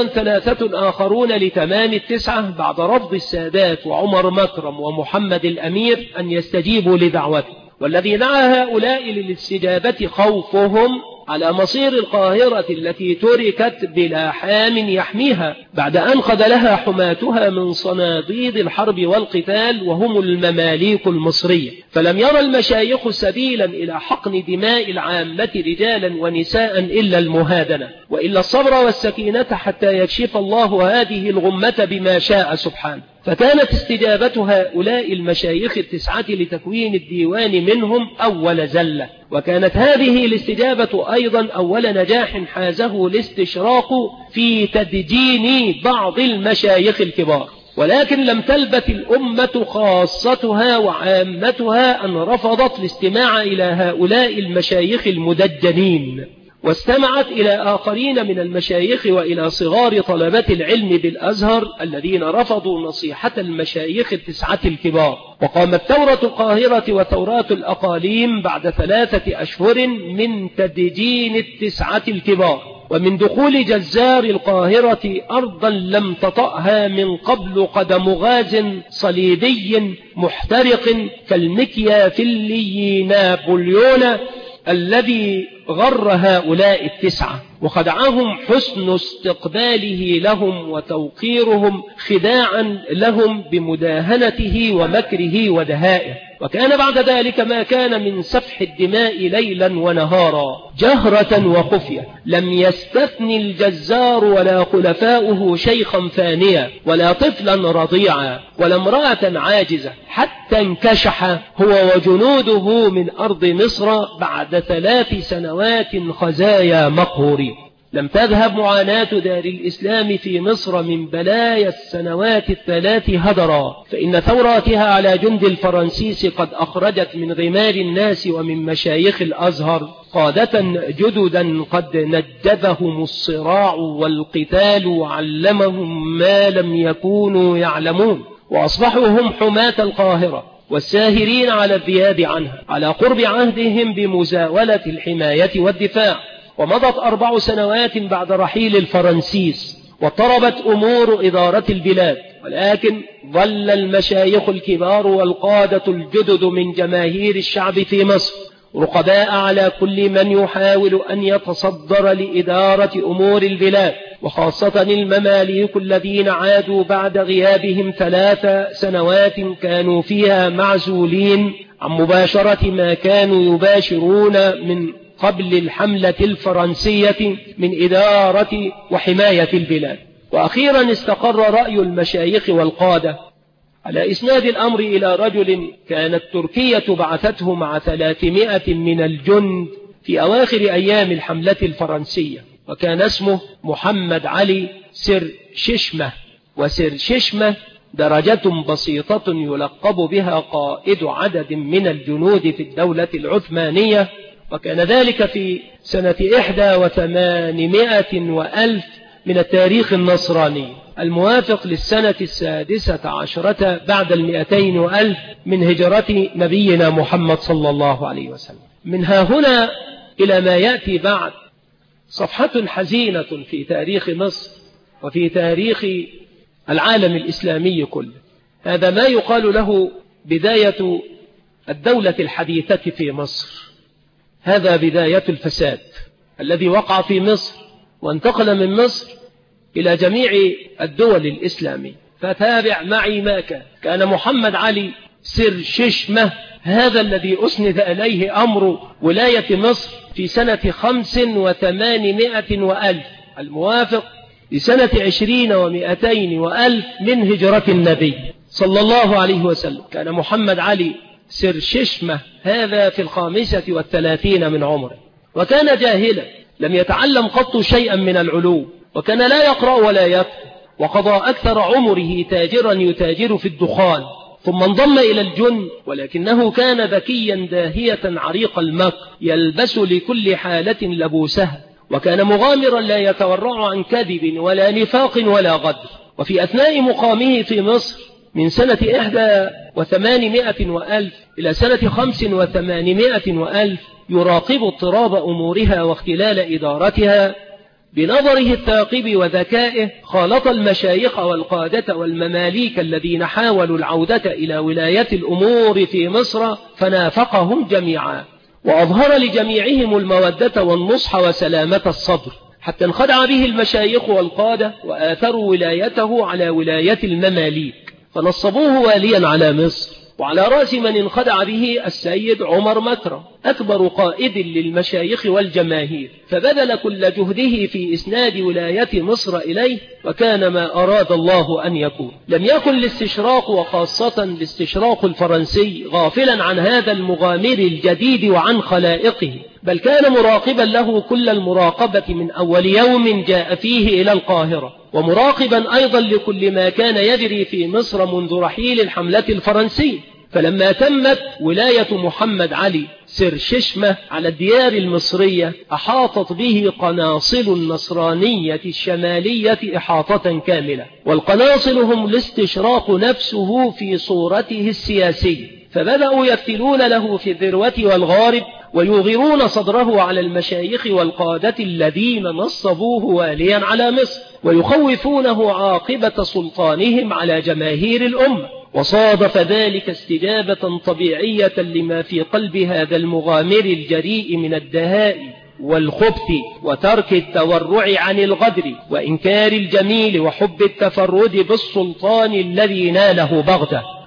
3 آخرون لتمام 9 بعد رفض السادات وعمر مكرم ومحمد الأمير أن يستجيبوا لدعوته. والذي دعا هؤلاء للاستجابة خوفهم على مصير القاهرة التي تركت بلا حام يحميها بعد أن خذلها حماتها من صناديد الحرب والقتال، وهم المماليك المصرية. فلم يرى المشايخ سبيلا إلى حقن دماء العامة رجالا ونساء إلا المهادنة، وإلا الصبر والسكينة حتى يكشف الله هذه الغمة بما شاء سبحانه. فكانت استجابة هؤلاء المشايخ 9 لتكوين الديوان منهم أول زلة، وكانت هذه الاستجابة أيضا أول نجاح حازه الاستشراق في تدجين بعض المشايخ الكبار. ولكن لم تلبث الأمة خاصتها وعامتها أن رفضت الاستماع إلى هؤلاء المشايخ المدجنين، واستمعت إلى آخرين من المشايخ وإلى صغار طلبة العلم بالأزهر الذين رفضوا نصيحة المشايخ 9 الكبار. وقامت ثورة القاهرة وثورات الأقاليم بعد 3 أشهر من تدجين 9 الكبار، ومن دخول جزار القاهرة أرضا لم تطأها من قبل قدم غاز صليبي محترق كالمكيافيلي نابليون الذي غر هؤلاء 9، وخدعهم حسن استقباله لهم وتوقيرهم خداعا لهم بمداهنته ومكره ودهائه. وكان بعد ذلك ما كان من سفح الدماء ليلا ونهارا جهرة وخفية. لم يستثن الجزار ولا خلفاؤه شيخا فانيا ولا طفلا رضيعا ولا امرأة عاجزة، حتى انكشح هو وجنوده من أرض مصر بعد 3 سنوات خزايا مقهورين. لم تذهب معاناة دار الإسلام في مصر من بلايا السنوات ال3 هدرا، فإن ثوراتها على جند الفرنسيس قد أخرجت من غمار الناس ومن مشايخ الأزهر قادة جددا قد نجذهم الصراع والقتال وعلمهم ما لم يكونوا يعلمون، وأصبحوا هم حماة القاهرة والساهرين على الذياب عنها على قرب عهدهم بمزاولة الحماية والدفاع. ومضت 4 سنوات بعد رحيل الفرنسيس واضطربت أمور إدارة البلاد، ولكن ظل المشايخ الكبار والقادة الجدد من جماهير الشعب في مصر رقباء على كل من يحاول أن يتصدر لإدارة أمور البلاد، وخاصة المماليك الذين عادوا بعد غيابهم 3 سنوات كانوا فيها معزولين عن مباشرة ما كانوا يباشرون من قبل الحملة الفرنسية من إدارة وحماية البلاد. وأخيرا استقر رأي المشايخ والقادة على إسناد الأمر إلى رجل كانت تركيا بعثته مع 300 من الجند في أواخر أيام الحملة الفرنسية، وكان اسمه محمد علي سر ششمة. وسر ششمة درجة بسيطة يلقب بها قائد عدد من الجنود في الدولة العثمانية، وكان ذلك في سنة 81 وألف من التاريخ النصراني الموافق للسنة 16 بعد 200 وألف من هجرة نبينا محمد صلى الله عليه وسلم. من ها هنا إلى ما يأتي بعد صفحة حزينة في تاريخ مصر وفي تاريخ العالم الإسلامي كله. هذا ما يقال له بداية الدولة الحديثة في مصر، هذا بداية الفساد الذي وقع في مصر وانتقل من مصر إلى جميع الدول الإسلامية. فتابع معي ما كان محمد علي سر ششمة هذا الذي أسند إليه أمر ولاية مصر في سنة 85 وألف الموافق لسنة 20 و200 وألف من هجرة النبي صلى الله عليه وسلم. كان محمد علي سر ششمة هذا في 35 من عمره، وكان جاهلا لم يتعلم قط شيئا من العلوم، وكان لا يقرأ ولا يكتب، وقضى أكثر عمره تاجرا يتاجر في الدخان، ثم انضم إلى الجند، ولكنه كان ذكيا داهية عريق المكر يلبس لكل حالة لبوسها، وكان مغامرا لا يتورع عن كذب ولا نفاق ولا غدر. وفي أثناء مقامه في مصر من سنة 81 وألف إلى سنة 85 وألف يراقب اضطراب أمورها واختلال إدارتها بنظره الثاقب وذكائه. خالط المشايخ والقادة والمماليك الذين حاولوا العودة إلى ولاية الأمور في مصر فنافقهم جميعا، وأظهر لجميعهم المودة والنصح وسلامة الصدر، حتى انخدع به المشايخ والقادة وآثروا ولايته على ولاية المماليك فنصبوه واليا على مصر. وعلى رأس من انخدع به السيد عمر مكرم أكبر قائد للمشايخ والجماهير، فبذل كل جهده في إسناد ولاية مصر إليه، وكان ما أراد الله أن يكون. لم يكن الاستشراق وخاصة الاستشراق الفرنسي غافلا عن هذا المغامر الجديد وعن خلائقه، بل كان مراقبا له كل المراقبة من أول يوم جاء فيه إلى القاهرة، ومراقبا أيضا لكل ما كان يجري في مصر منذ رحيل الحملة الفرنسية. فلما تمت ولاية محمد علي سر ششمة على الديار المصرية أحاطت به قناصل النصرانية الشمالية إحاطة كاملة، والقناصل هم الاستشراق نفسه في صورته السياسية، فبدأوا يفتلون له في الذروة والغارب ويغيرون صدره على المشايخ والقادة الذين نصبوه واليا على مصر، ويخوفونه عاقبة سلطانهم على جماهير الأمة. وصادف ذلك استجابة طبيعية لما في قلب هذا المغامر الجريء من الدهاء والخبث وترك التورع عن الغدر وإنكار الجميل وحب التفرد بالسلطان الذي ناله بغته.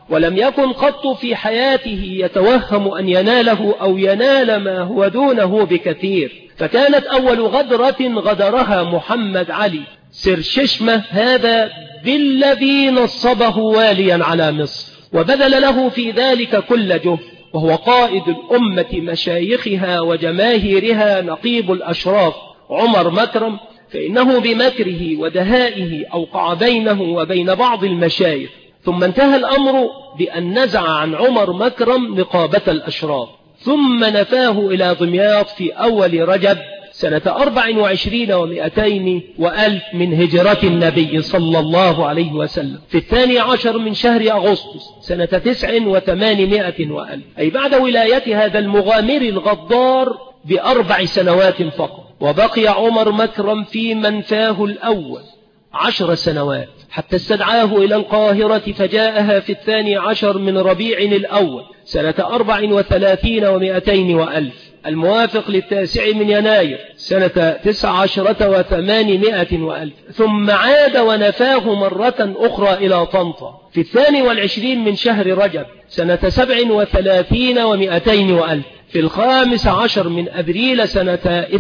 ولم يكن قط في حياته يتوهم أن يناله أو ينال ما هو دونه بكثير. فكانت أول غدرة غدرها محمد علي سرششمة هذا بالذي نصبه واليا على مصر، وبذل له في ذلك كل جهد، وهو قائد الأمة مشايخها وجماهيرها نقيب الأشراف عمر مكرم، فإنه بمكره ودهائه أوقع بينه وبين بعض المشايخ، ثم انتهى الأمر بأن نزع عن عمر مكرم نقابة الأشراف، ثم نفاه إلى دمياط في أول رجب سنة 24 و200 وألف من هجرة النبي صلى الله عليه وسلم، في 12 من شهر أغسطس سنة 89 وألف، أي بعد ولاية هذا المغامر الغدار ب4 سنوات فقط. وبقي عمر مكرم في منفاه الأول 10 سنوات حتى استدعاه إلى القاهرة، فجاءها في 12 من ربيع الأول سنة 34 و200 وألف، الموافق ل9 من يناير سنة 19 و800 وألف، ثم عاد ونفاه مرة أخرى إلى طنطا في 22 من شهر رجب سنة 37 و200 وألف، في 15 من أبريل سنة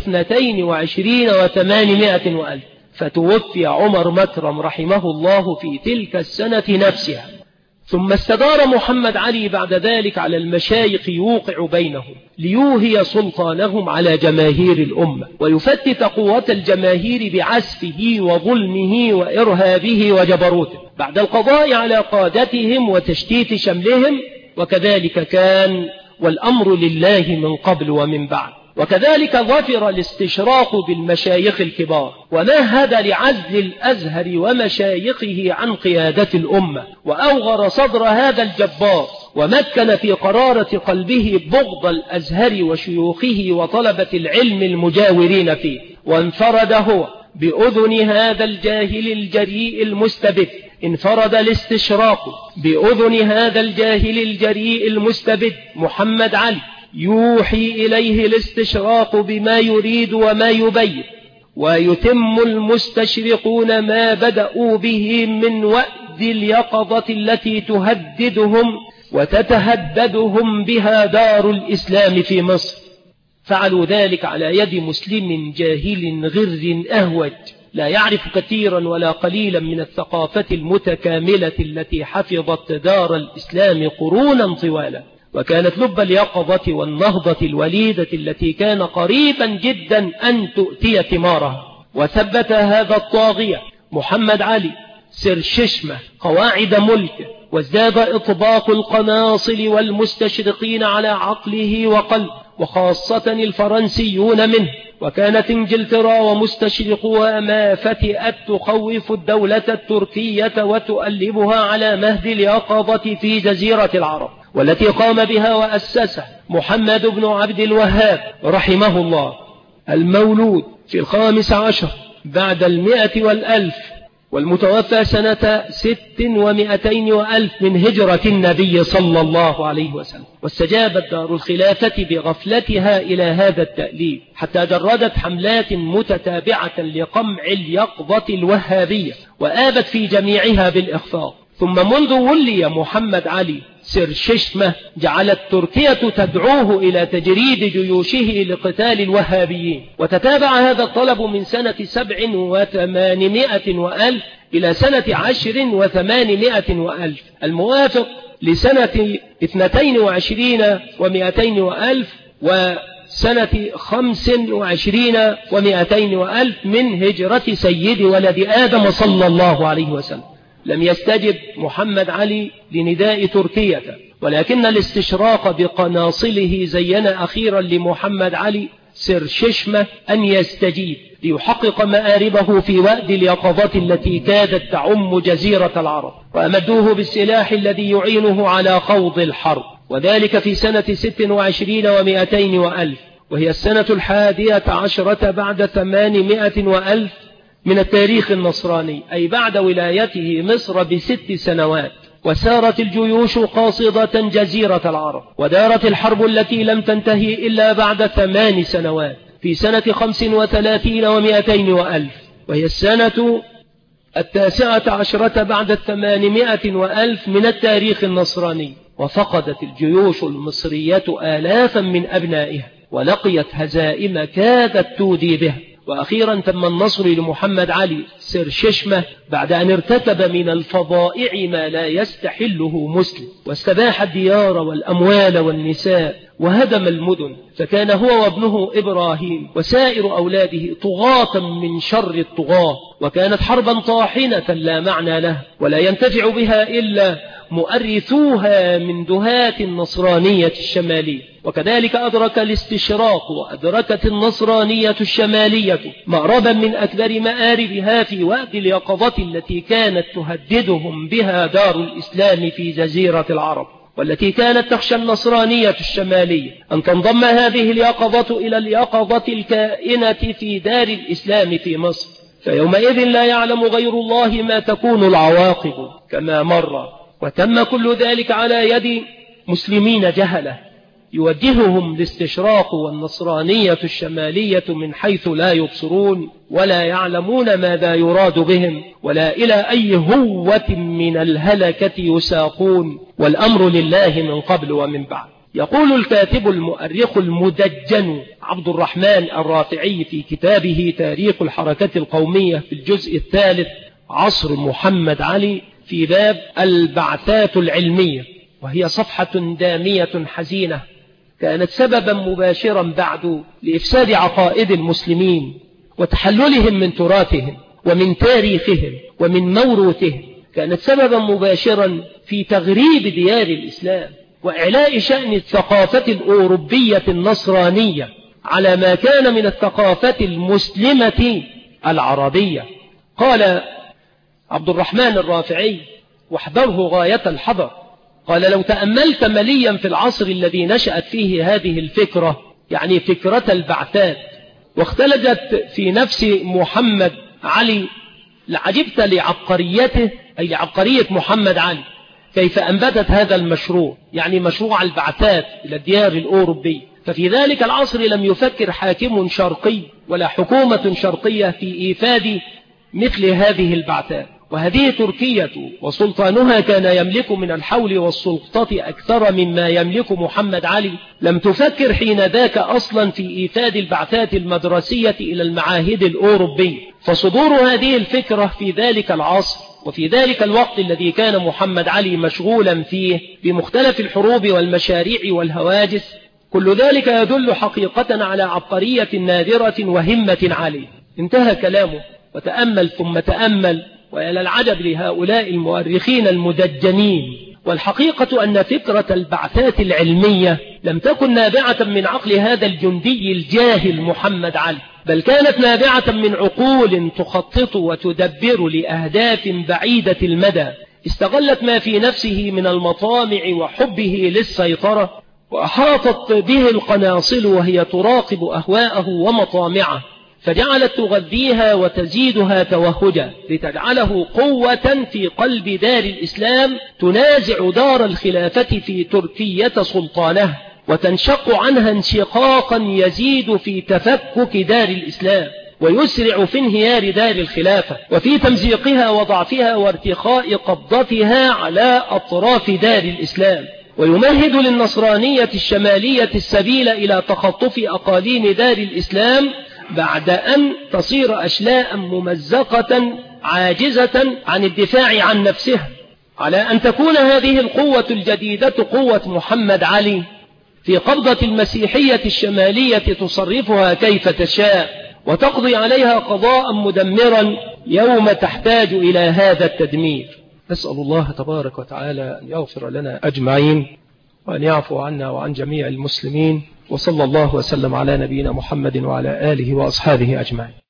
22 و800 وألف، فتوفي عمر مكرم رحمه الله في تلك السنة نفسها. ثم استدار محمد علي بعد ذلك على المشايخ يوقع بينهم ليوهي سلطانهم على جماهير الأمة، ويفتت قوة الجماهير بعسفه وظلمه وإرهابه وجبروته بعد القضاء على قادتهم وتشتيت شملهم. وكذلك كان، والأمر لله من قبل ومن بعد. وكذلك ظفر الاستشراق بالمشايخ الكبار، ومهد لعزل الأزهر ومشايخه عن قيادة الأمة، وأوغر صدر هذا الجبار، ومكن في قرارة قلبه بغض الأزهر وشيوخه وطلبة العلم المجاورين فيه. وانفرد هو بأذن هذا الجاهل الجريء المستبد، انفرد الاستشراق بأذن هذا الجاهل الجريء المستبد محمد علي، يوحي إليه الاستشراق بما يريد وما يبين، ويتم المستشرقون ما بدأوا به من وأد اليقظة التي تهددهم وتتهددهم بها دار الإسلام في مصر. فعلوا ذلك على يد مسلم جاهل غر أهوج لا يعرف كثيرا ولا قليلا من الثقافة المتكاملة التي حفظت دار الإسلام قرونا طوالا، وكانت لب اليقظة والنهضة الوليدة التي كان قريبا جدا أن تؤتي ثمارها. وثبت هذا الطاغية محمد علي سرششمة قواعد ملكه، وازداد إطباق القناصل والمستشرقين على عقله وقلبه، وخاصة الفرنسيون منه. وكانت إنجلترا ومستشرقوها ما فتئت تخوف الدولة التركية وتؤلبها على مهد اليقظة في جزيرة العرب، والتي قام بها وأسسها محمد بن عبد الوهاب رحمه الله، المولود في 15 بعد 100 والألف، والمتوفى سنة 600 وألف من هجرة النبي صلى الله عليه وسلم. واستجابت دار الخلافة بغفلتها إلى هذا التأليف، حتى جردت حملات متتابعة لقمع اليقظة الوهابية، وآبت في جميعها بالإخفاق. ثم منذ ولي محمد علي سرششمة جعلت تركيا تدعوه إلى تجريد جيوشه لقتال الوهابيين، وتتابع هذا الطلب من سنة 7 و800 وألف إلى سنة 10 و800 وألف، الموافق لسنة 22 و200 وألف وسنة 25 و200 وألف من هجرة سيد ولد آدم صلى الله عليه وسلم. لم يستجب محمد علي لنداء تركيا، ولكن الاستشراق بقناصله زين أخيرا لمحمد علي سرششمة أن يستجيب ليحقق مآربه في وأد اليقظة التي كادت تعم جزيرة العرب، وأمدوه بالسلاح الذي يعينه على خوض الحرب، وذلك في سنة 26 و200 وألف، وهي السنة 11 بعد 800 وألف من التاريخ النصراني، أي بعد ولايته مصر ب6 سنوات. وسارت الجيوش قاصدة جزيرة العرب، ودارت الحرب التي لم تنتهي إلا بعد 8 سنوات في سنة 35 و200 وألف، وهي السنة 19 بعد 800 وألف من التاريخ النصراني، وفقدت الجيوش المصرية آلافا من أبنائها، ولقيت هزائم كادت تودي بها. وأخيرا تم النصر لمحمد علي سر ششمة بعد أن ارتكب من الفظائع ما لا يستحله مسلم، واستباح الديار والأموال والنساء، وهدم المدن، فكان هو وابنه إبراهيم وسائر أولاده طغاة من شر الطغاة، وكانت حربا طاحنة لا معنى له ولا ينتفع بها إلا مؤرثوها من دهاة النصرانية الشمالية. وكذلك أدرك الاستشراق وأدركت النصرانية الشمالية مأربا من أكبر مآربها في وقت اليقظة التي كانت تهددهم بها دار الإسلام في جزيرة العرب، والتي كانت تخشى النصرانية الشمالية أن تنضم هذه اليقظة إلى اليقظة الكائنة في دار الإسلام في مصر، فيومئذ لا يعلم غير الله ما تكون العواقب كما مر. وتم كل ذلك على يد مسلمين جهلة يوجههم الاستشراق والنصرانية الشمالية من حيث لا يبصرون ولا يعلمون ماذا يراد بهم ولا إلى أي هوة من الهلكة يساقون، والأمر لله من قبل ومن بعد. يقول الكاتب المؤرخ المدجن عبد الرحمن الرافعي في كتابه تاريخ الحركة القومية في الجزء الثالث عصر محمد علي في باب البعثات العلمية، وهي صفحة دامية حزينة كانت سببا مباشرا بعد لإفساد عقائد المسلمين وتحللهم من تراثهم ومن تاريخهم ومن موروثهم، كانت سببا مباشرا في تغريب ديار الإسلام وإعلاء شأن الثقافة الأوروبية النصرانية على ما كان من الثقافة المسلمة العربية. قال عبد الرحمن الرافعي واحذره غاية الحذر، قال: لو تأملت مليا في العصر الذي نشأت فيه هذه الفكرة، يعني فكرة البعثات، واختلجت في نفس محمد علي، لعجبت لعبقريته، أي لعبقرية محمد علي، كيف أنبتت هذا المشروع، يعني مشروع البعثات إلى الديار الأوروبي. ففي ذلك العصر لم يفكر حاكم شرقي ولا حكومة شرقية في إيفاد مثل هذه البعثات. وهذه تركيا وسلطانها كان يملك من الحول والسلطة أكثر مما يملك محمد علي، لم تفكر حين ذاك أصلا في إيفاد البعثات المدرسية إلى المعاهد الأوروبية. فصدور هذه الفكرة في ذلك العصر وفي ذلك الوقت الذي كان محمد علي مشغولا فيه بمختلف الحروب والمشاريع والهواجس، كل ذلك يدل حقيقة على عبقرية نادرة وهمة عالية. انتهى كلامه وتأمل ثم تأمل، وإلى العجب لهؤلاء المؤرخين المدجنين، والحقيقة أن فكرة البعثات العلمية لم تكن نابعة من عقل هذا الجندي الجاهل محمد علي، بل كانت نابعة من عقول تخطط وتدبر لأهداف بعيدة المدى، استغلت ما في نفسه من المطامع وحبه للسيطرة، وأحاطت به القناصل وهي تراقب أهواءه ومطامعه، فجعلت تغذيها وتزيدها توهجا لتجعله قوة في قلب دار الإسلام تنازع دار الخلافة في تركية سلطانه، وتنشق عنها انشقاقا يزيد في تفكك دار الإسلام ويسرع في انهيار دار الخلافة وفي تمزيقها وضعفها وارتخاء قبضتها على أطراف دار الإسلام، ويمهد للنصرانية الشمالية السبيل إلى تخطف أقاليم دار الإسلام بعد أن تصير أشلاء ممزقة عاجزة عن الدفاع عن نفسها، على أن تكون هذه القوة الجديدة قوة محمد علي في قبضة المسيحية الشمالية تصرفها كيف تشاء وتقضي عليها قضاء مدمرا يوم تحتاج إلى هذا التدمير. نسأل الله تبارك وتعالى أن يغفر لنا أجمعين وأن يعفو عنا وعن جميع المسلمين، وصلى الله وسلم على نبينا محمد وعلى آله وأصحابه أجمعين.